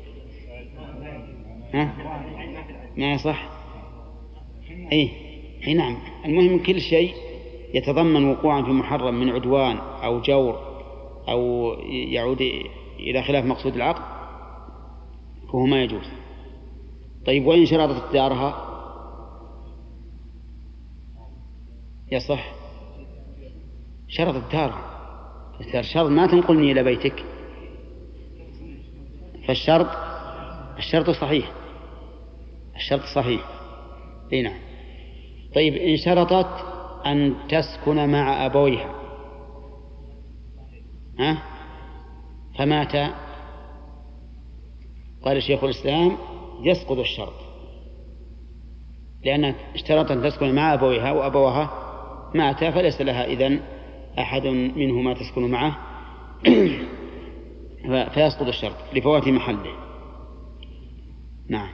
ما يصح؟ أي نعم. المهم كل شيء يتضمن وقوعا في محرم من عدوان أو جور أو يعود إلى خلاف مقصود العقد فهو ما يجوز. طيب وإن شرطت دارها يصح؟ شرطت دارها، الشرط ما تنقلني إلى بيتك، فالشرط صحيح، الشرط صحيح. نعم. طيب إن شرطت أن تسكن مع أبويها فمات، قال شيخ الإسلام يسقط الشرط، لأن اشترط أن تسكن مع أبويها وأبوها ماتا فليس لها إذن أحد منهما تسكن معه فيسقط الشرط لفوات محله. نعم.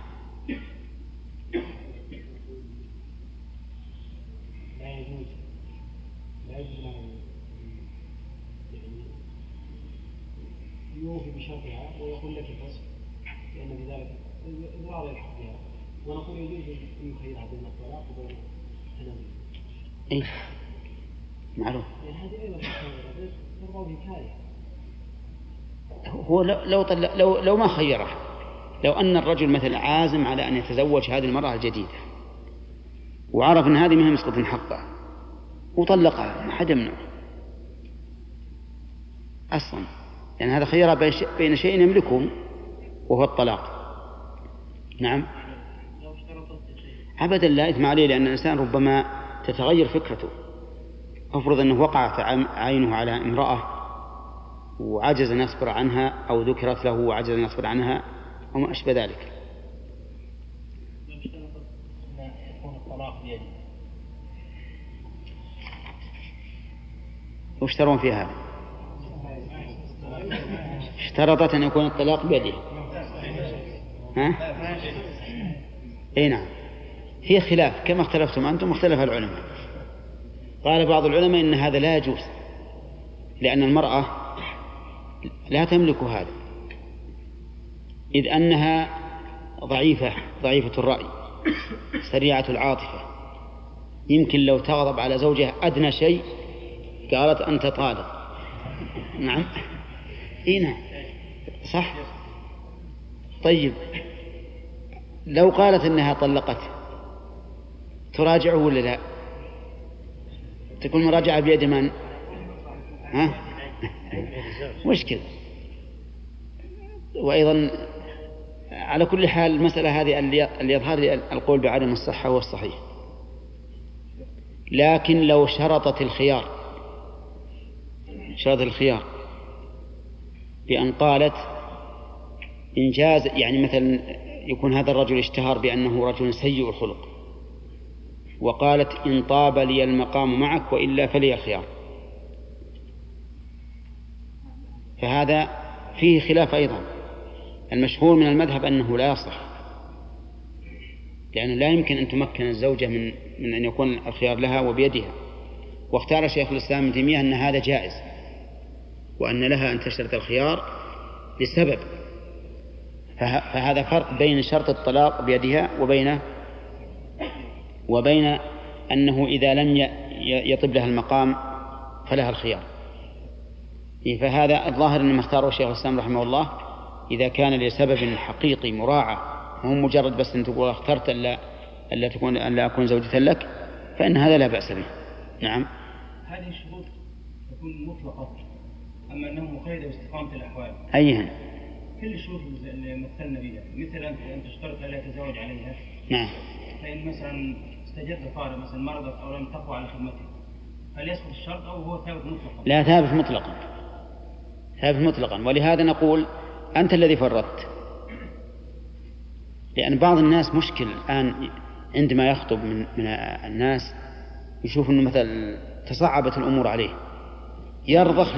يوفي بشرطها ويقول لك فسخ، لأن بذلك إضرار يلحق بها، ونقول يجوز أن يخيرها بين الطلاق وبين التنازل. معروف. يعني هذه أيضا ترضى بكارثة. هو لو ما خيره، لو أن الرجل مثل عازم على أن يتزوج هذه المرأة الجديدة وعرف أن هذه مهم مسقط حقه وطلقها، ما حد يمنعه أصلا، لأن هذا خيار بين شيء يملكه وهو الطلاق. نعم. أبدا لا إثم عليه، لأن الإنسان ربما تتغير فكرته. أفرض أنه وقعت عينه على امرأة وعجز أن يصبر عنها، أو ذكرت له وعجز أن يصبر عنها أو ما أشبه ذلك. يكون الطلاق بيده. واشترون في هذا، اشترطت أن يكون الطلاق بيده. أي نعم. في خلاف كما اختلفتم أنتم واختلف العلماء. قال بعض العلماء إن هذا لا يجوز، لأن المرأة لا تملك هذا، إذ أنها ضعيفة الرأي سريعة العاطفة، يمكن لو تغضب على زوجها أدنى شيء قالت أنت طالق. نعم. نعم صح. طيب لو قالت إنها طلقته تراجعه ولا لا؟ تكون مراجعة بيد من؟ مشكلة. وأيضا على كل حال المسألة هذه اللي يظهر لي القول بعدم الصحة هو الصحيح. لكن لو شرطت الخيار بأن قالت إنجاز، يعني مثلا يكون هذا الرجل اشتهر بأنه رجل سيء الخلق، وقالت إن طاب لي المقام معك وإلا فلي الخيار، فهذا فيه خلاف أيضا. المشهور من المذهب أنه لا يصح، لأنه لا يمكن أن تمكن الزوجة من أن يكون الخيار لها وبيدها. واختار شيخ الإسلام ابن تيمية أن هذا جائز، وأن لها أن تشترط الخيار لسبب، فهذا فرق بين شرط الطلاق بيدها وبين أنه إذا لم يطب لها المقام فلها الخيار. فهذا الظاهر أن ما اختاره شيخ الإسلام رحمه الله إذا كان لسبب حقيقي مراعى، مو مجرد بس أن تقول اخترت أن لا أكون زوجة لك، فإن هذا لا بأس به. نعم. هذه الشروط تكون مطلقة، أما أنه مقيدة باستقامة الأحوال. أيها كل الشروط اللي مثلنا بها، مثل أن تشترط ألا يتزوج عليها. نعم. فإن مثلا استجد طارئ مثلا مرضت أو لم تقوى على خدمته، هل يسقط الشرط أو هو ثابت مطلقا؟ لا، ثابت مطلقا. ولهذا نقول أنت الذي فرطت، لأن بعض الناس مشكل الآن عندما يخطب من الناس يشوف أنه مثلا تصعبت الأمور عليه، يرضخ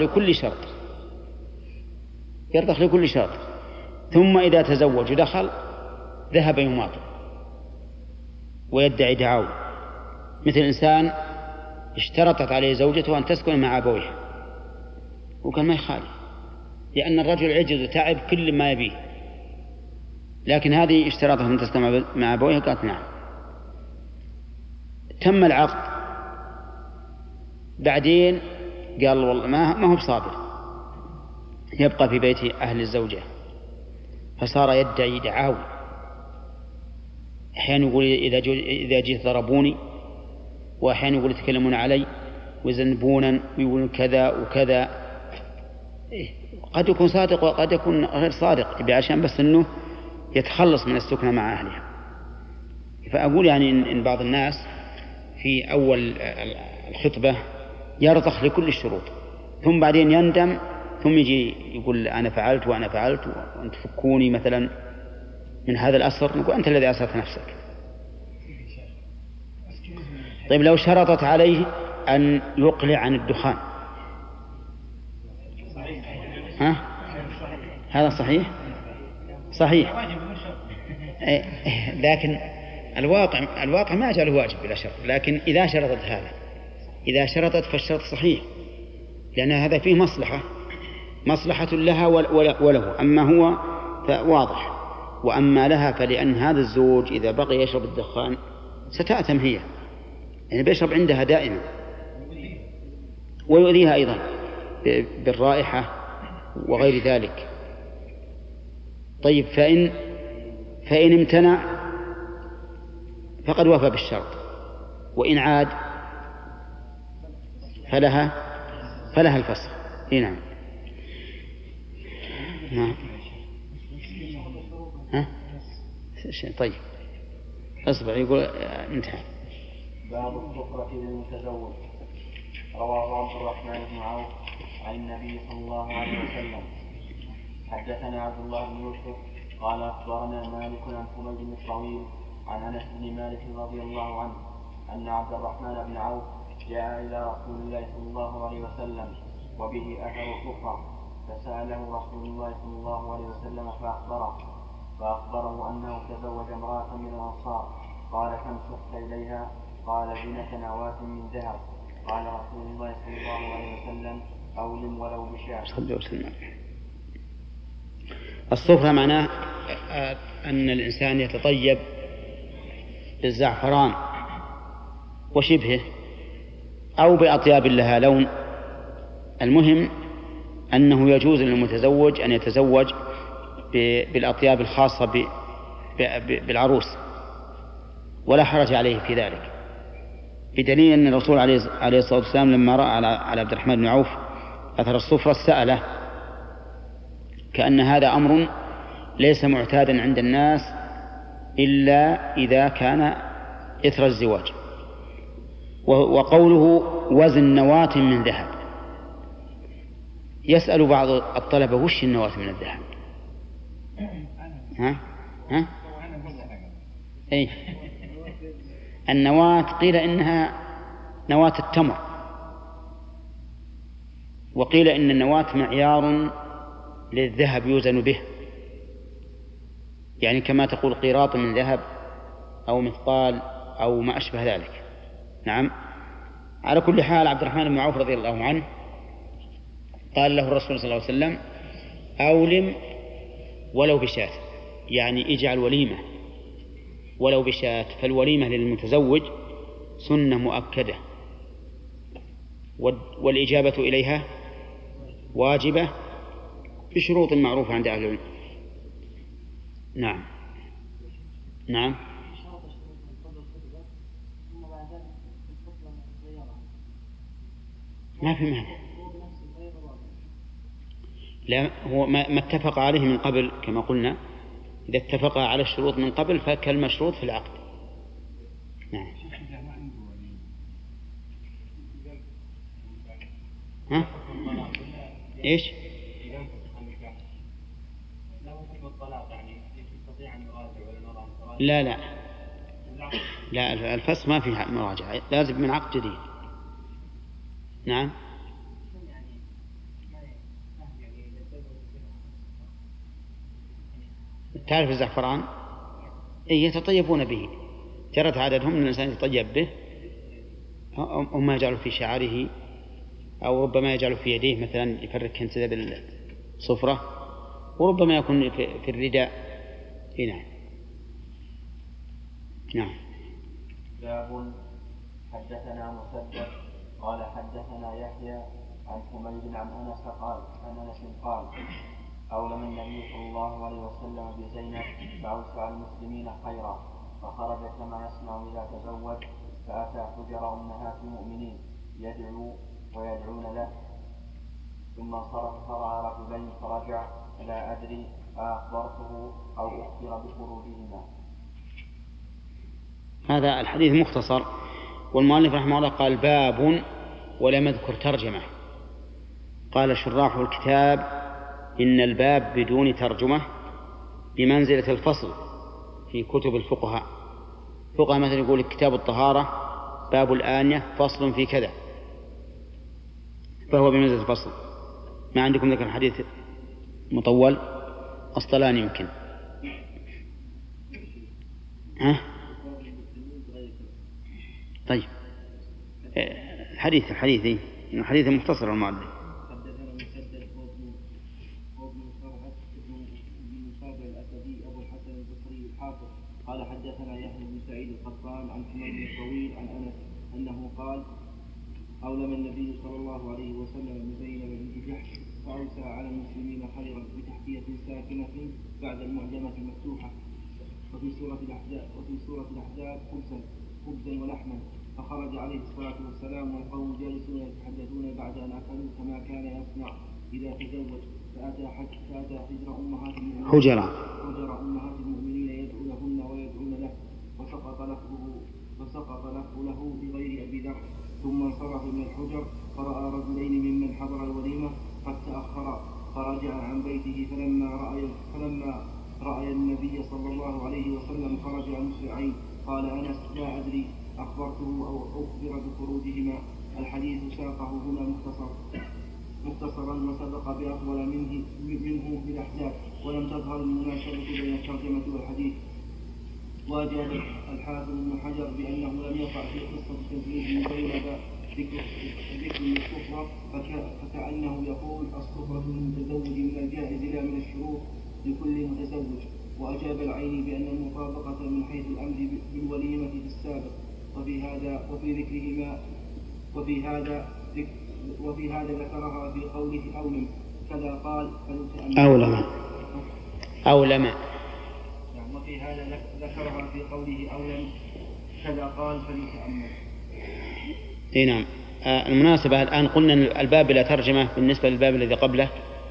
لكل شرط، ثم إذا تزوج ودخل ذهب يماطل ويدعي دعاوى، مثل إنسان اشترطت عليه زوجته أن تسكن مع أبويه وكان ما يخالف، لأن الرجل عجز وتعب كل ما يبيه، لكن هذه اشترطت أن تسكن مع أبويه قالت نعم. تم العقد، بعدين قال والله ما هو بصابر، يبقى في بيت أهل الزوجة، فصار يدعي دعاوى، أحيانا يقول إذا جيت ضربوني، وأحيانا يقول يتكلمون علي ويذنبونا ويقولون كذا وكذا. قد يكون صادق وقد يكون غير صادق، عشان بس أنه يتخلص من السكنة مع أهلها. فأقول يعني إن بعض الناس في أول الخطبة يرضخ لكل الشروط، ثم بعدين يندم، ثم يجي يقول أنا فعلت وأنت فكوني مثلا من هذا الأسر. نقول أنت الذي أسرت نفسك. طيب لو شرطت عليه أن يقلع عن الدخان، هذا صحيح. لكن الواقع ما جعله واجب بلا شرط، لكن إذا شرطت هذا، إذا شرطت فالشرط صحيح، لأن هذا فيه مصلحة لها وله، أما هو فواضح، وأما لها فلأن هذا الزوج إذا بقي يشرب الدخان ستأثم هي، يعني بيشرب عندها دائما ويؤذيها أيضا بالرائحة وغير ذلك. طيب فإن امتنع فقد وفى بالشرط، وإن عاد فلها الفسخ. نعم. طيب اصبر، يقول انتهى. باب السفرة للمتزوج. رواه عبد الرحمن بن عوف عن النبي صلى الله عليه وسلم. حدثنا عبد الله بن يوسف قال أخبرنا مالك عن حميد بن الطويل عن أنس بن مالك رضي الله عنه أن عبد الرحمن بن عوف جاء إلى رسول الله صلى الله عليه وسلم وبه أثر السفرة، فسأله رسول الله صلى الله عليه وسلم فأخبره أنه تزوج امرأة من الأنصار. قال كم سقت إليها؟ قال بنت نواة من ذهب. قال رسول الله صلى الله عليه وسلم أولم ولو بشاة. الصفرة معناه أن الإنسان يتطيب بالزعفران وشبهه أو بأطياب لها لون. المهم أنه يجوز للمتزوج أن يتزوج بالأطياب الخاصة بالعروس، ولا حرج عليه في ذلك، بدليل أن الرسول عليه الصلاة والسلام لما رأى على عبد الرحمن بن عوف أثر الصفرة السألة، كأن هذا أمر ليس معتادا عند الناس إلا إذا كان إثر الزواج. وقوله وزن نواة من ذهب، يسأل بعض الطلبة وش النواة من الذهب؟ ها؟ أي النواة قيل إنها نواة التمر، وقيل إن النواة معيار للذهب يوزن به، يعني كما تقول قيراط من ذهب أو مثقال أو ما أشبه ذلك. نعم. على كل حال عبد الرحمن بن عوف رضي الله عنه قال له الرسول صلى الله عليه وسلم أولم ولو بشاة، يعني اجعل وليمة ولو بشاة. فالوليمة للمتزوج سنة مؤكدة، والإجابة إليها واجبة بشروط معروفة عند أهل العلم. نعم. نعم. ما في مانع، لا هو ما اتفق عليه من قبل كما قلنا، إذا اتفق على الشروط من قبل فكالمشروط في العقد. نعم. ها؟ إيش؟ لا لا لا، الفسخ ما فيه مراجعة، لازم من عقد جديد. نعم. تعرف الزعفران؟ إيه يتطيبون به، جرت عادتهم أن الإنسان يتطيب به، هم يجعل في شعره أو ربما يجعل في يديه مثلا يفرك كنسة بالصفرة، وربما يكون في الرداء. نعم. نعم. باب حدثنا مسدد قال حدثنا يحيى عن حميد عن أنس قال أولم النبي صلى الله عليه وسلم بزينب فأوسع المسلمين خيرا، فخرج كما يصنع إذا تزوج، فأتى حجر أمهات المؤمنين يدعو ويدعون له، ثم انصرف فرأى رجلين فرجع، لا أدري أخبرته أو أخبر بخروجهما. هذا الحديث مختصر، والمؤلف رحمه الله قال باب ولم يذكر ترجمة. قال شراح الكتاب إن الباب بدون ترجمة بمنزلة الفصل في كتب الفقهاء. فقهاء مثلا يقول كتاب الطهارة باب الآنية فصل في كذا، فهو بمنزلة الفصل. ما عندكم ذكر الحديث مطول أسطلان يمكن؟ ها؟ طيب الحديث مختصر المؤلف. قال حدثنا يحيى بن سعيد القطان عن حميد بن طويل عن أنس أنه قال أولم النبي صلى الله عليه وسلم بزينب بنت جحش فأوسع على المسلمين خيرا بتحتية ساكنة بعد المعجمة المفتوحة، وفي سورة الأحزاب خبزا ولحما، فخرج عليه الصلاة والسلام والقوم جالسون يتحدثون بعد أن أكلوا كما كان يصنع إذا تزوج، فأتى حجر أمهات المؤمنين يدعو لهن ويدعون له، وسقط له بغير أبي ذر، ثم انصرف من الحجر فرأى رجلين ممن حضر الوليمة قد تأخرا، فرجع عن بيته، فلما رأى النبي صلى الله عليه وسلم خرج مسرعين. قال أنس لا أدري أخبرته أو أخبر بخروجهما. الحديث ساقه هنا مختصرا وسبق بأطول منه بالأحزاب، ولم تظهر المناسبة بين الترجمة والحديث. وأجاب الحافظ بن حجر بأنه لم يقع في قصة تزويج زينب ذكر الصفرة، فكأنه يقول الصفرة للمتزوج من الجائز لا من الشروط لكل متزوج. وأجاب العيني بأن المطابقة من حيث الأمر بالوليمة في السابق، وفي هذا ذكرها في قوله أولم، كذا قال أولم. وفي هذا ذكرها في قوله أولم كذا قال فليتأمل. نعم. المناسبة الآن قلنا أن الباب لا ترجمة بالنسبة للباب الذي قبله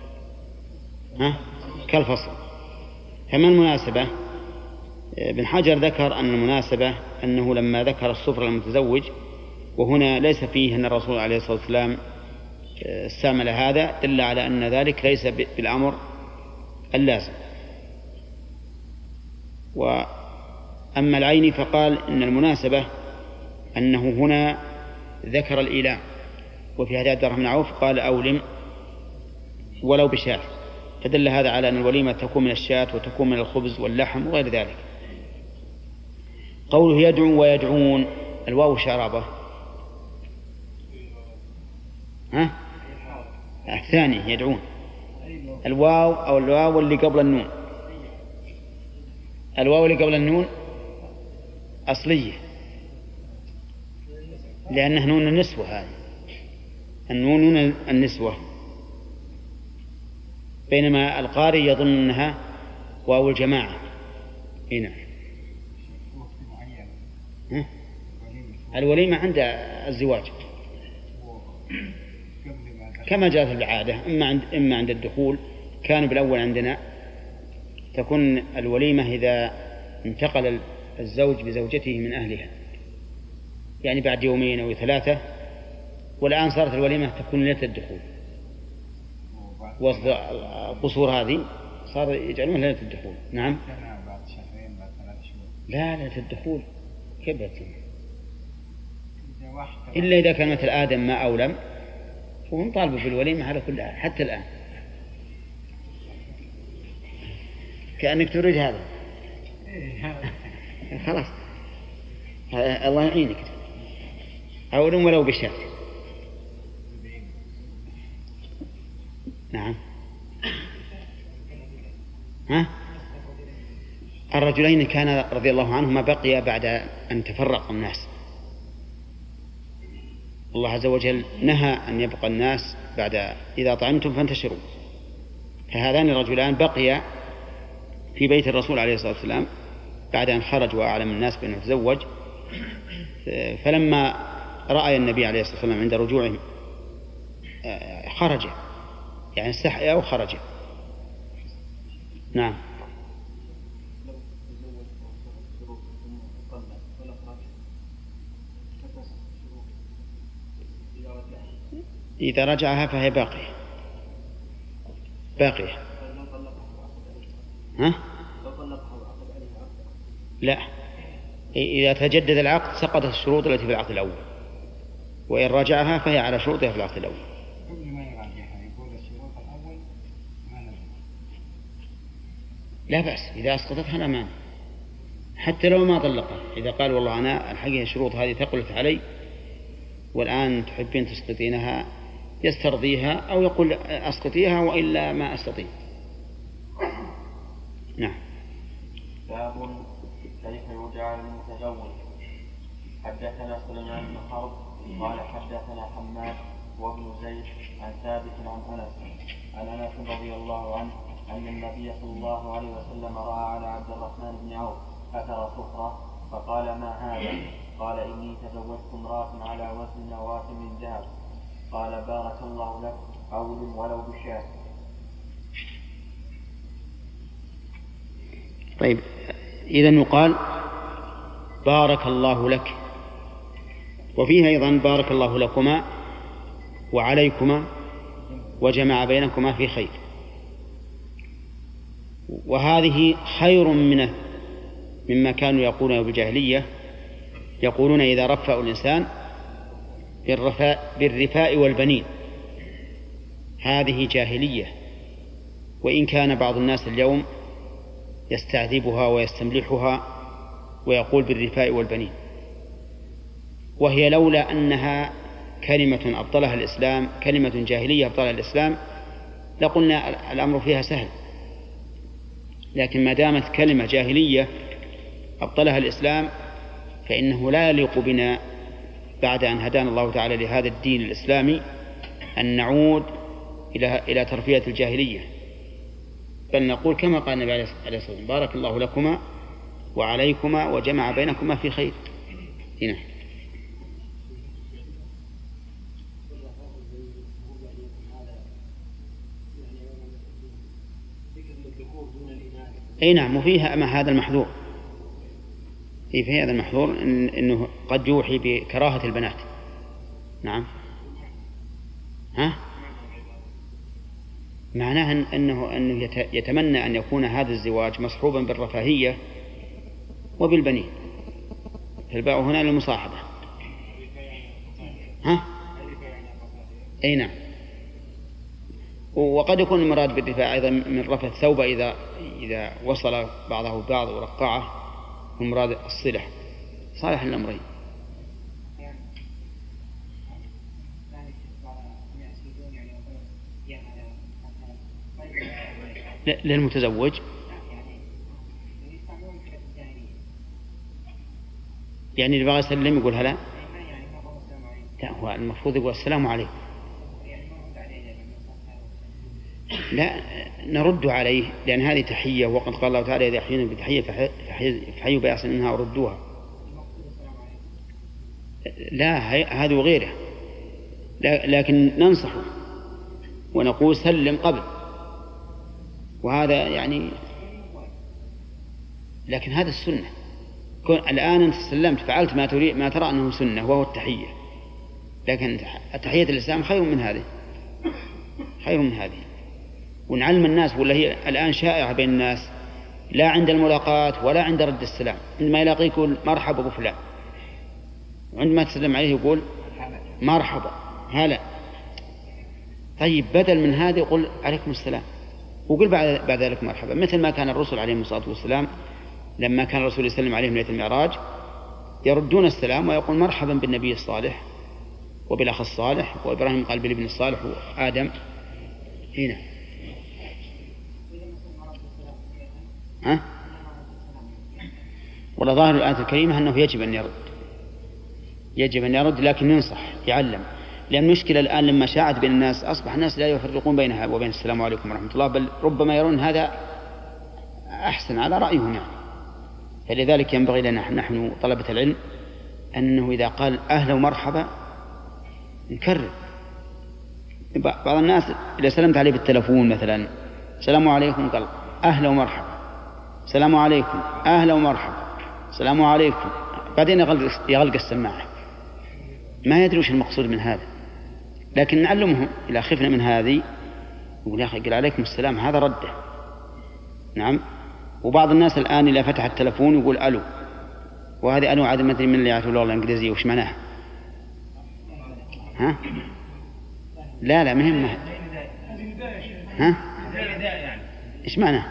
كالفصل. فما المناسبة؟ ابن حجر ذكر أن المناسبة أنه لما ذكر الصفر المتزوج، وهنا ليس فيه أن الرسول عليه الصلاة والسلام استعمل هذا، دل على أن ذلك ليس بالأمر اللازم. وأما العين فقال إن المناسبة أنه هنا ذكر الإيلاء، وفي حديث عبد الرحمن بن عوف قال أولم ولو بشاة، فدل هذا على أن الوليمة تكون من الشاة وتكون من الخبز واللحم وغير ذلك. قوله يدعو ويدعون، الواو شرابة الثاني يدعون، الواو اللي قبل النون، الواو اللي قبل النون أصلية لأنها نون النسوة، هذه النون نون النسوة، بينما القارئ يظن أنها واو الجماعة. هنا الوليمة عند الزواج كما جاءت العادة، إما عند الدخول، كان بالأول عندنا تكون الوليمة إذا انتقل الزوج بزوجته من أهلها، يعني بعد يومين أو 3، والآن صارت الوليمة تكون ليلة الدخول، وسط القصور هذه صار يجعلون ليلة الدخول. نعم، بعد شهرين بعد 3 شهور. لا، ليلة الدخول كبرت، إلا إذا كان مثل آدم ما أولم، وهم طالبوا بالوليمة على كل حال حتى الآن. كأنك تريد هذا. خلاص الله يعينك. أولم ولو بشات. نعم. الرجلين كان رضي الله عنهما بقي بعد أن تفرق الناس، الله عز وجل نهى أن يبقى الناس بعد إذا طعمتم فانتشروا، فهذان الرجلان بقيا في بيت الرسول عليه الصلاة والسلام بعد أن خرج وأعلم الناس بأنه تزوج. فلما رأى النبي عليه الصلاة والسلام عند رجوعه خرج، يعني استحيا وخرج. نعم. إذا رجعها فهي باقية. لا، إذا تجدد العقد سقطت الشروط التي في العقد الأول، وإن رجعها فهي على شروطها في العقد الأول. لا بأس إذا أسقطتها لا مانع، حتى لو ما طلقها. إذا قال والله أنا الحقيقة الشروط هذه ثقلت علي والآن تحبين تسقطينها، يسترضيها أو يقول أسقطيها وإلا ما أستطيع. نعم. باب كيف يجعل المتزوج. حدثنا سليمان بن حرب قال حدثنا حماد وابن زيد عن ثابت عن أنس رضي الله عنه أن النبي صلى الله عليه وسلم رأى على عبد الرحمن بن عوف أثر صفرة فقال ما هذا؟ قال إني تزوجت امرأة على وزن نواة من ذهب. قال بارك الله لك، أولم ولو بشاة. طيب، إذن يقال بارك الله لك، وفيها أيضا بارك الله لكما وعليكما وجمع بينكما في خير، وهذه خير مما كانوا يقولون بالجاهلية، يقولون إذا رفعوا الإنسان بالرفاء والبنين، هذه جاهلية، وإن كان بعض الناس اليوم يستعذبها ويستملحها ويقول بالرفاء والبنين، وهي لولا أنها كلمة أبطلها الإسلام، كلمة جاهلية أبطلها الإسلام، لقلنا الأمر فيها سهل، لكن ما دامت كلمة جاهلية أبطلها الإسلام فإنه لا يليق بنا بعد أن هدانا الله تعالى لهذا الدين الإسلامي أن نعود إلى ترفية الجاهلية، بل نقول كما قال النبي عليه الصلاة والسلام بارك الله لكما وعليكما وجمع بينكما في خير. هنا الذكور دون الإناث. أي نعم، وفيها ما هذا المحظور، في هذا المحظور إنه قد يوحي بكراهة البنات. نعم. ها؟ معناه أنه يتمنى أن يكون هذا الزواج مصحوبا بالرفاهية وبالبنين، فالباء هنا للمصاحبة. ها؟ أي نعم. وقد يكون المراد بالرفاع أيضا من رفع الثوب إذا وصل بعضه ببعض ورقعه، ومراد الصلة، صالح الأمرين. للمتزوج يعني اللي بغى يسلم يقول هلا، لا هو المفروض يقول السلام عليكم. لا نرد عليه، لأن هذه تحية، وقد قال الله تعالى إذا حيينا بتحية فحيوا بأحسن منها وردوها. لا هذا وغيره، لكن ننصحه ونقول سلم قبل، وهذا يعني، لكن هذا السنة. الآن أنت سلمت فعلت ما ترى أنه سنة وهو التحية، لكن تحية الإسلام خير من هذه، خير من هذه. ونعلم الناس، ولا هي الآن شائعة بين الناس، لا عند الملاقاة ولا عند رد السلام، عندما يلاقيك يقول مرحبا أبو فلان، وعندما تسلم عليه يقول مرحبا هلا. طيب بدل من هذا يقول عليكم السلام، وقل بعد ذلك مرحبا، مثل ما كان الرسل عليهم الصلاة والسلام لما كان الرسول يسلم عليهم ليلة المعراج يردون السلام ويقول مرحبا بالنبي الصالح وبالأخ الصالح، وإبراهيم قال بالابن الصالح وآدم. هنا ها؟ ولا ظاهر الآية الكريمة أنه يجب أن يرد، لكن ينصح يعلم، لأن المشكلة الآن لما شاعت بين الناس أصبح الناس لا يفرقون بينها وبين السلام عليكم ورحمة الله، بل ربما يرون هذا أحسن على رأيهم يعني. فلذلك ينبغي لنا نحن طلبة العلم أنه إذا قال أهلا ومرحبا نكرر. بعض الناس إذا سلمت عليه بالتلفون مثلا السلام عليكم قال أهلا ومرحبا، السلام عليكم أهلا ومرحبا، السلام عليكم، بعدين يغلق السماعة، ما يدري وش المقصود من هذا. لكن نعلمهم إذا خفنا من هذه يقول يا أخي قل عليكم السلام، هذا رده. نعم. وبعض الناس الآن إذا فتح التلفون يقول ألو، وهذه ألو عاد ما أدري من اللي يعرف اللغة الإنجليزية وش معناها. ها؟ لا مهمة. ها؟ إيش معناه؟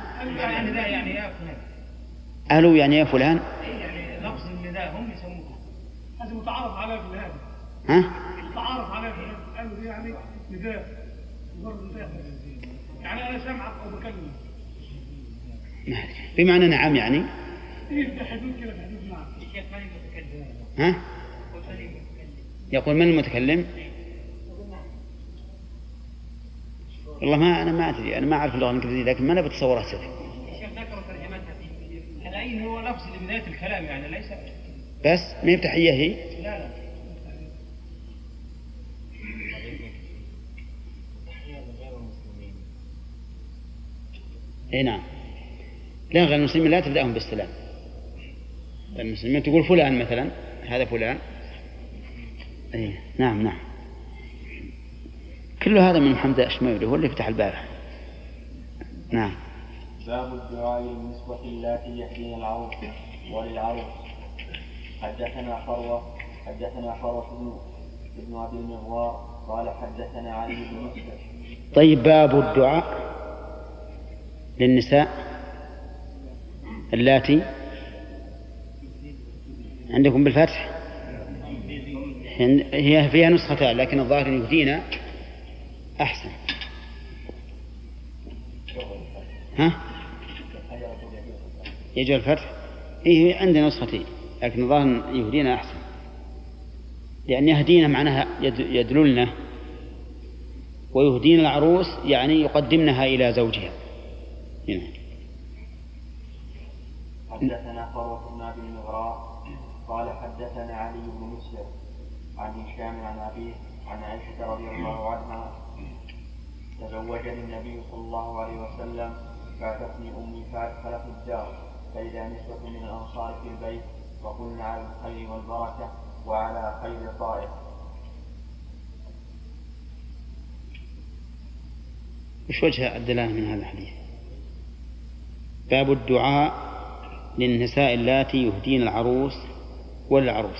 ألو يعني يا فلان. يعني لفظ النداء هم يسموه هذا متعارف عليه في هذا. ها؟ متعارف عليه في هذا. ألو يعني نداء، يعني أنا سامعك أو بكلمك. بمعنى نعم يعني. ها؟ يقول من المتكلم؟ والله أنا ما أدري، أنا ما أعرف اللغة الإنجليزية، لكن ما أنا بتصورها سيدي. الشيخ ذكر ترجمتها فيه. العين هو لفظ لبداية الكلام يعني ليس. بس ما هي تحية هي؟ لا. اي نعم. لا غير المسلمين لا تبدأهم بالسلام. المسلمين تقول فلان مثلا هذا فلان. اي نعم. كل هذا من محمد الشميري هو اللي فتح البارح. نعم. باب الدعاء للنسوة اللاتي يحيين العروس وللعروس. حدثنا فروة بن أبي المغوار قال حدثنا علي بن مسلم. طيب باب الدعاء للنساء اللاتي عندكم بالفتح، هي فيها نسختان لكن الظاهر يهدينا أحسن. ها؟ يجي الفتح؟ إيه عندنا نسختين لكن الظاهر يهدينا أحسن، لأن يهدينا معناها يدللنا، ويهدينا العروس يعني يقدمنها إلى زوجها. هنا. حدثنا فروة بن أبي المغراء قال حدثنا علي بن مسلم عن هشام عن أبيه عن عائشة رضي الله عنها تزوجني النبي صلى الله عليه وسلم فأتتني أمي فأدخلت الدار فإذا نسوة من الأنصار في البيت وقلنا على الخير والبركة وعلى خير طائر. وش وجه الدلالة من هذا الحديث؟ باب الدعاء للنساء اللاتي يهدين العروس والعروس.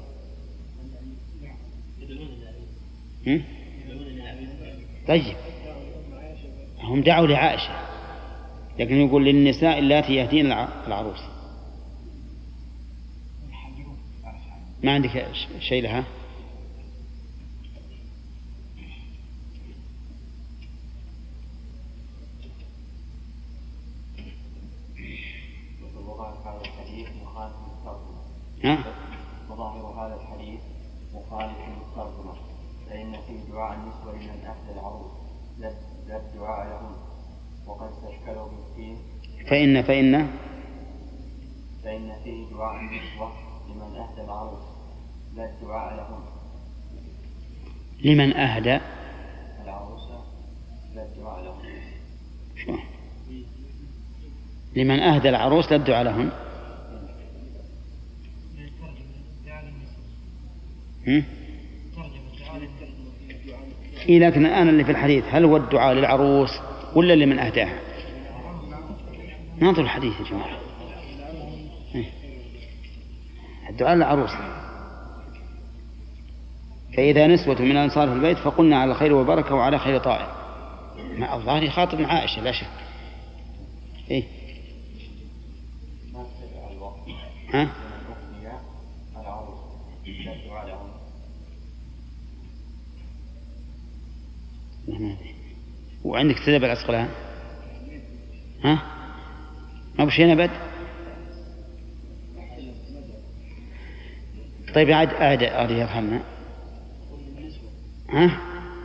طيب هم دعوا لعائشة، لكن يقول للنساء اللاتي يهدين العروس. ما عندك شيء لها؟ وظاهر هذا الحديث مخالف للترجمة، فإن فيه دعاء النسوة لمن أهدى العروس لا الدعاء لهم، وقد استشكلوا بالدين. فإن فيه دعاء النسوة لمن أهدى العروس لا الدعاء لهم. لمن أهدى العروس لا الدعاء لهم. شو؟ لمن أهدى العروس لا الدعاء لهم. إيه، لكن الآن اللي في الحديث هل هو الدعاء للعروس ولا لمن أهداها؟ ننظر الحديث يا جماعة. الدعاء للعروس. فإذا نسوة من الأنصار في البيت فقلنا على خير وبركة وعلى خير طائر. مع الظاهر يخاطب مع عائشة لا شك. إيه؟ ها؟ وعندك كتاب العسقلان؟ ها؟ ما بشينا بعد؟ طيب عاد يفهمنا. ها؟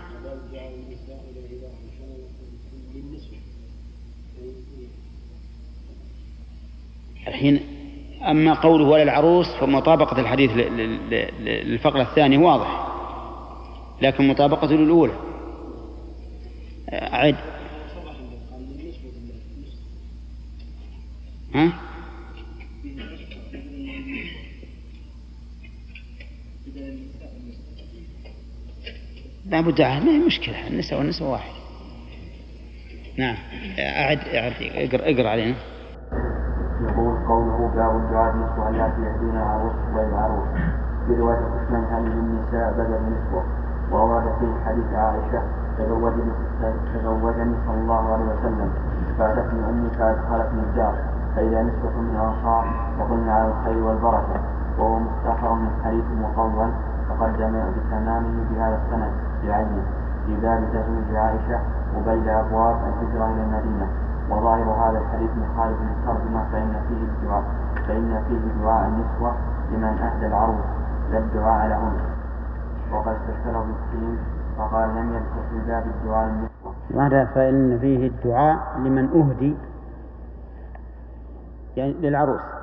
الحين أما قوله ولا العروس فمطابقة الحديث للفقرة الثانية واضح، لكن مطابقته للأولى. أعد. ها؟ لا بد، ما هي مشكلة، النساء والنساء واحد. نعم. أعد اقرأ علينا. يقول قوله باب الدعاء النسوة التي يهدين العروس والعروس في رواية خشمين هل للنساء بدل النسوة، وورد في حديث عائشة تزوجني صلى الله عليه وسلم فأتتني أمي فأدخلتني الدار فإذا نسوة من الأنصار وقلنا على الخير والبركة، وهو مختصر من حديث مطول تقدم بتمامه بهذا السند بعينه في باب تزوج عائشة وبين أبواب الهجرة إلى المدينة. وظاهر هذا الحديث مخالف للترجمة، فإن فيه دعاء النسوة لمن أهدى العروس لا الدعاء لهم، وقد استشكله بالدين فقال لم يذكر في باب الدعاء للنسوة. ماذا؟ فإن فيه الدعاء لمن أهدي يعني للعروس.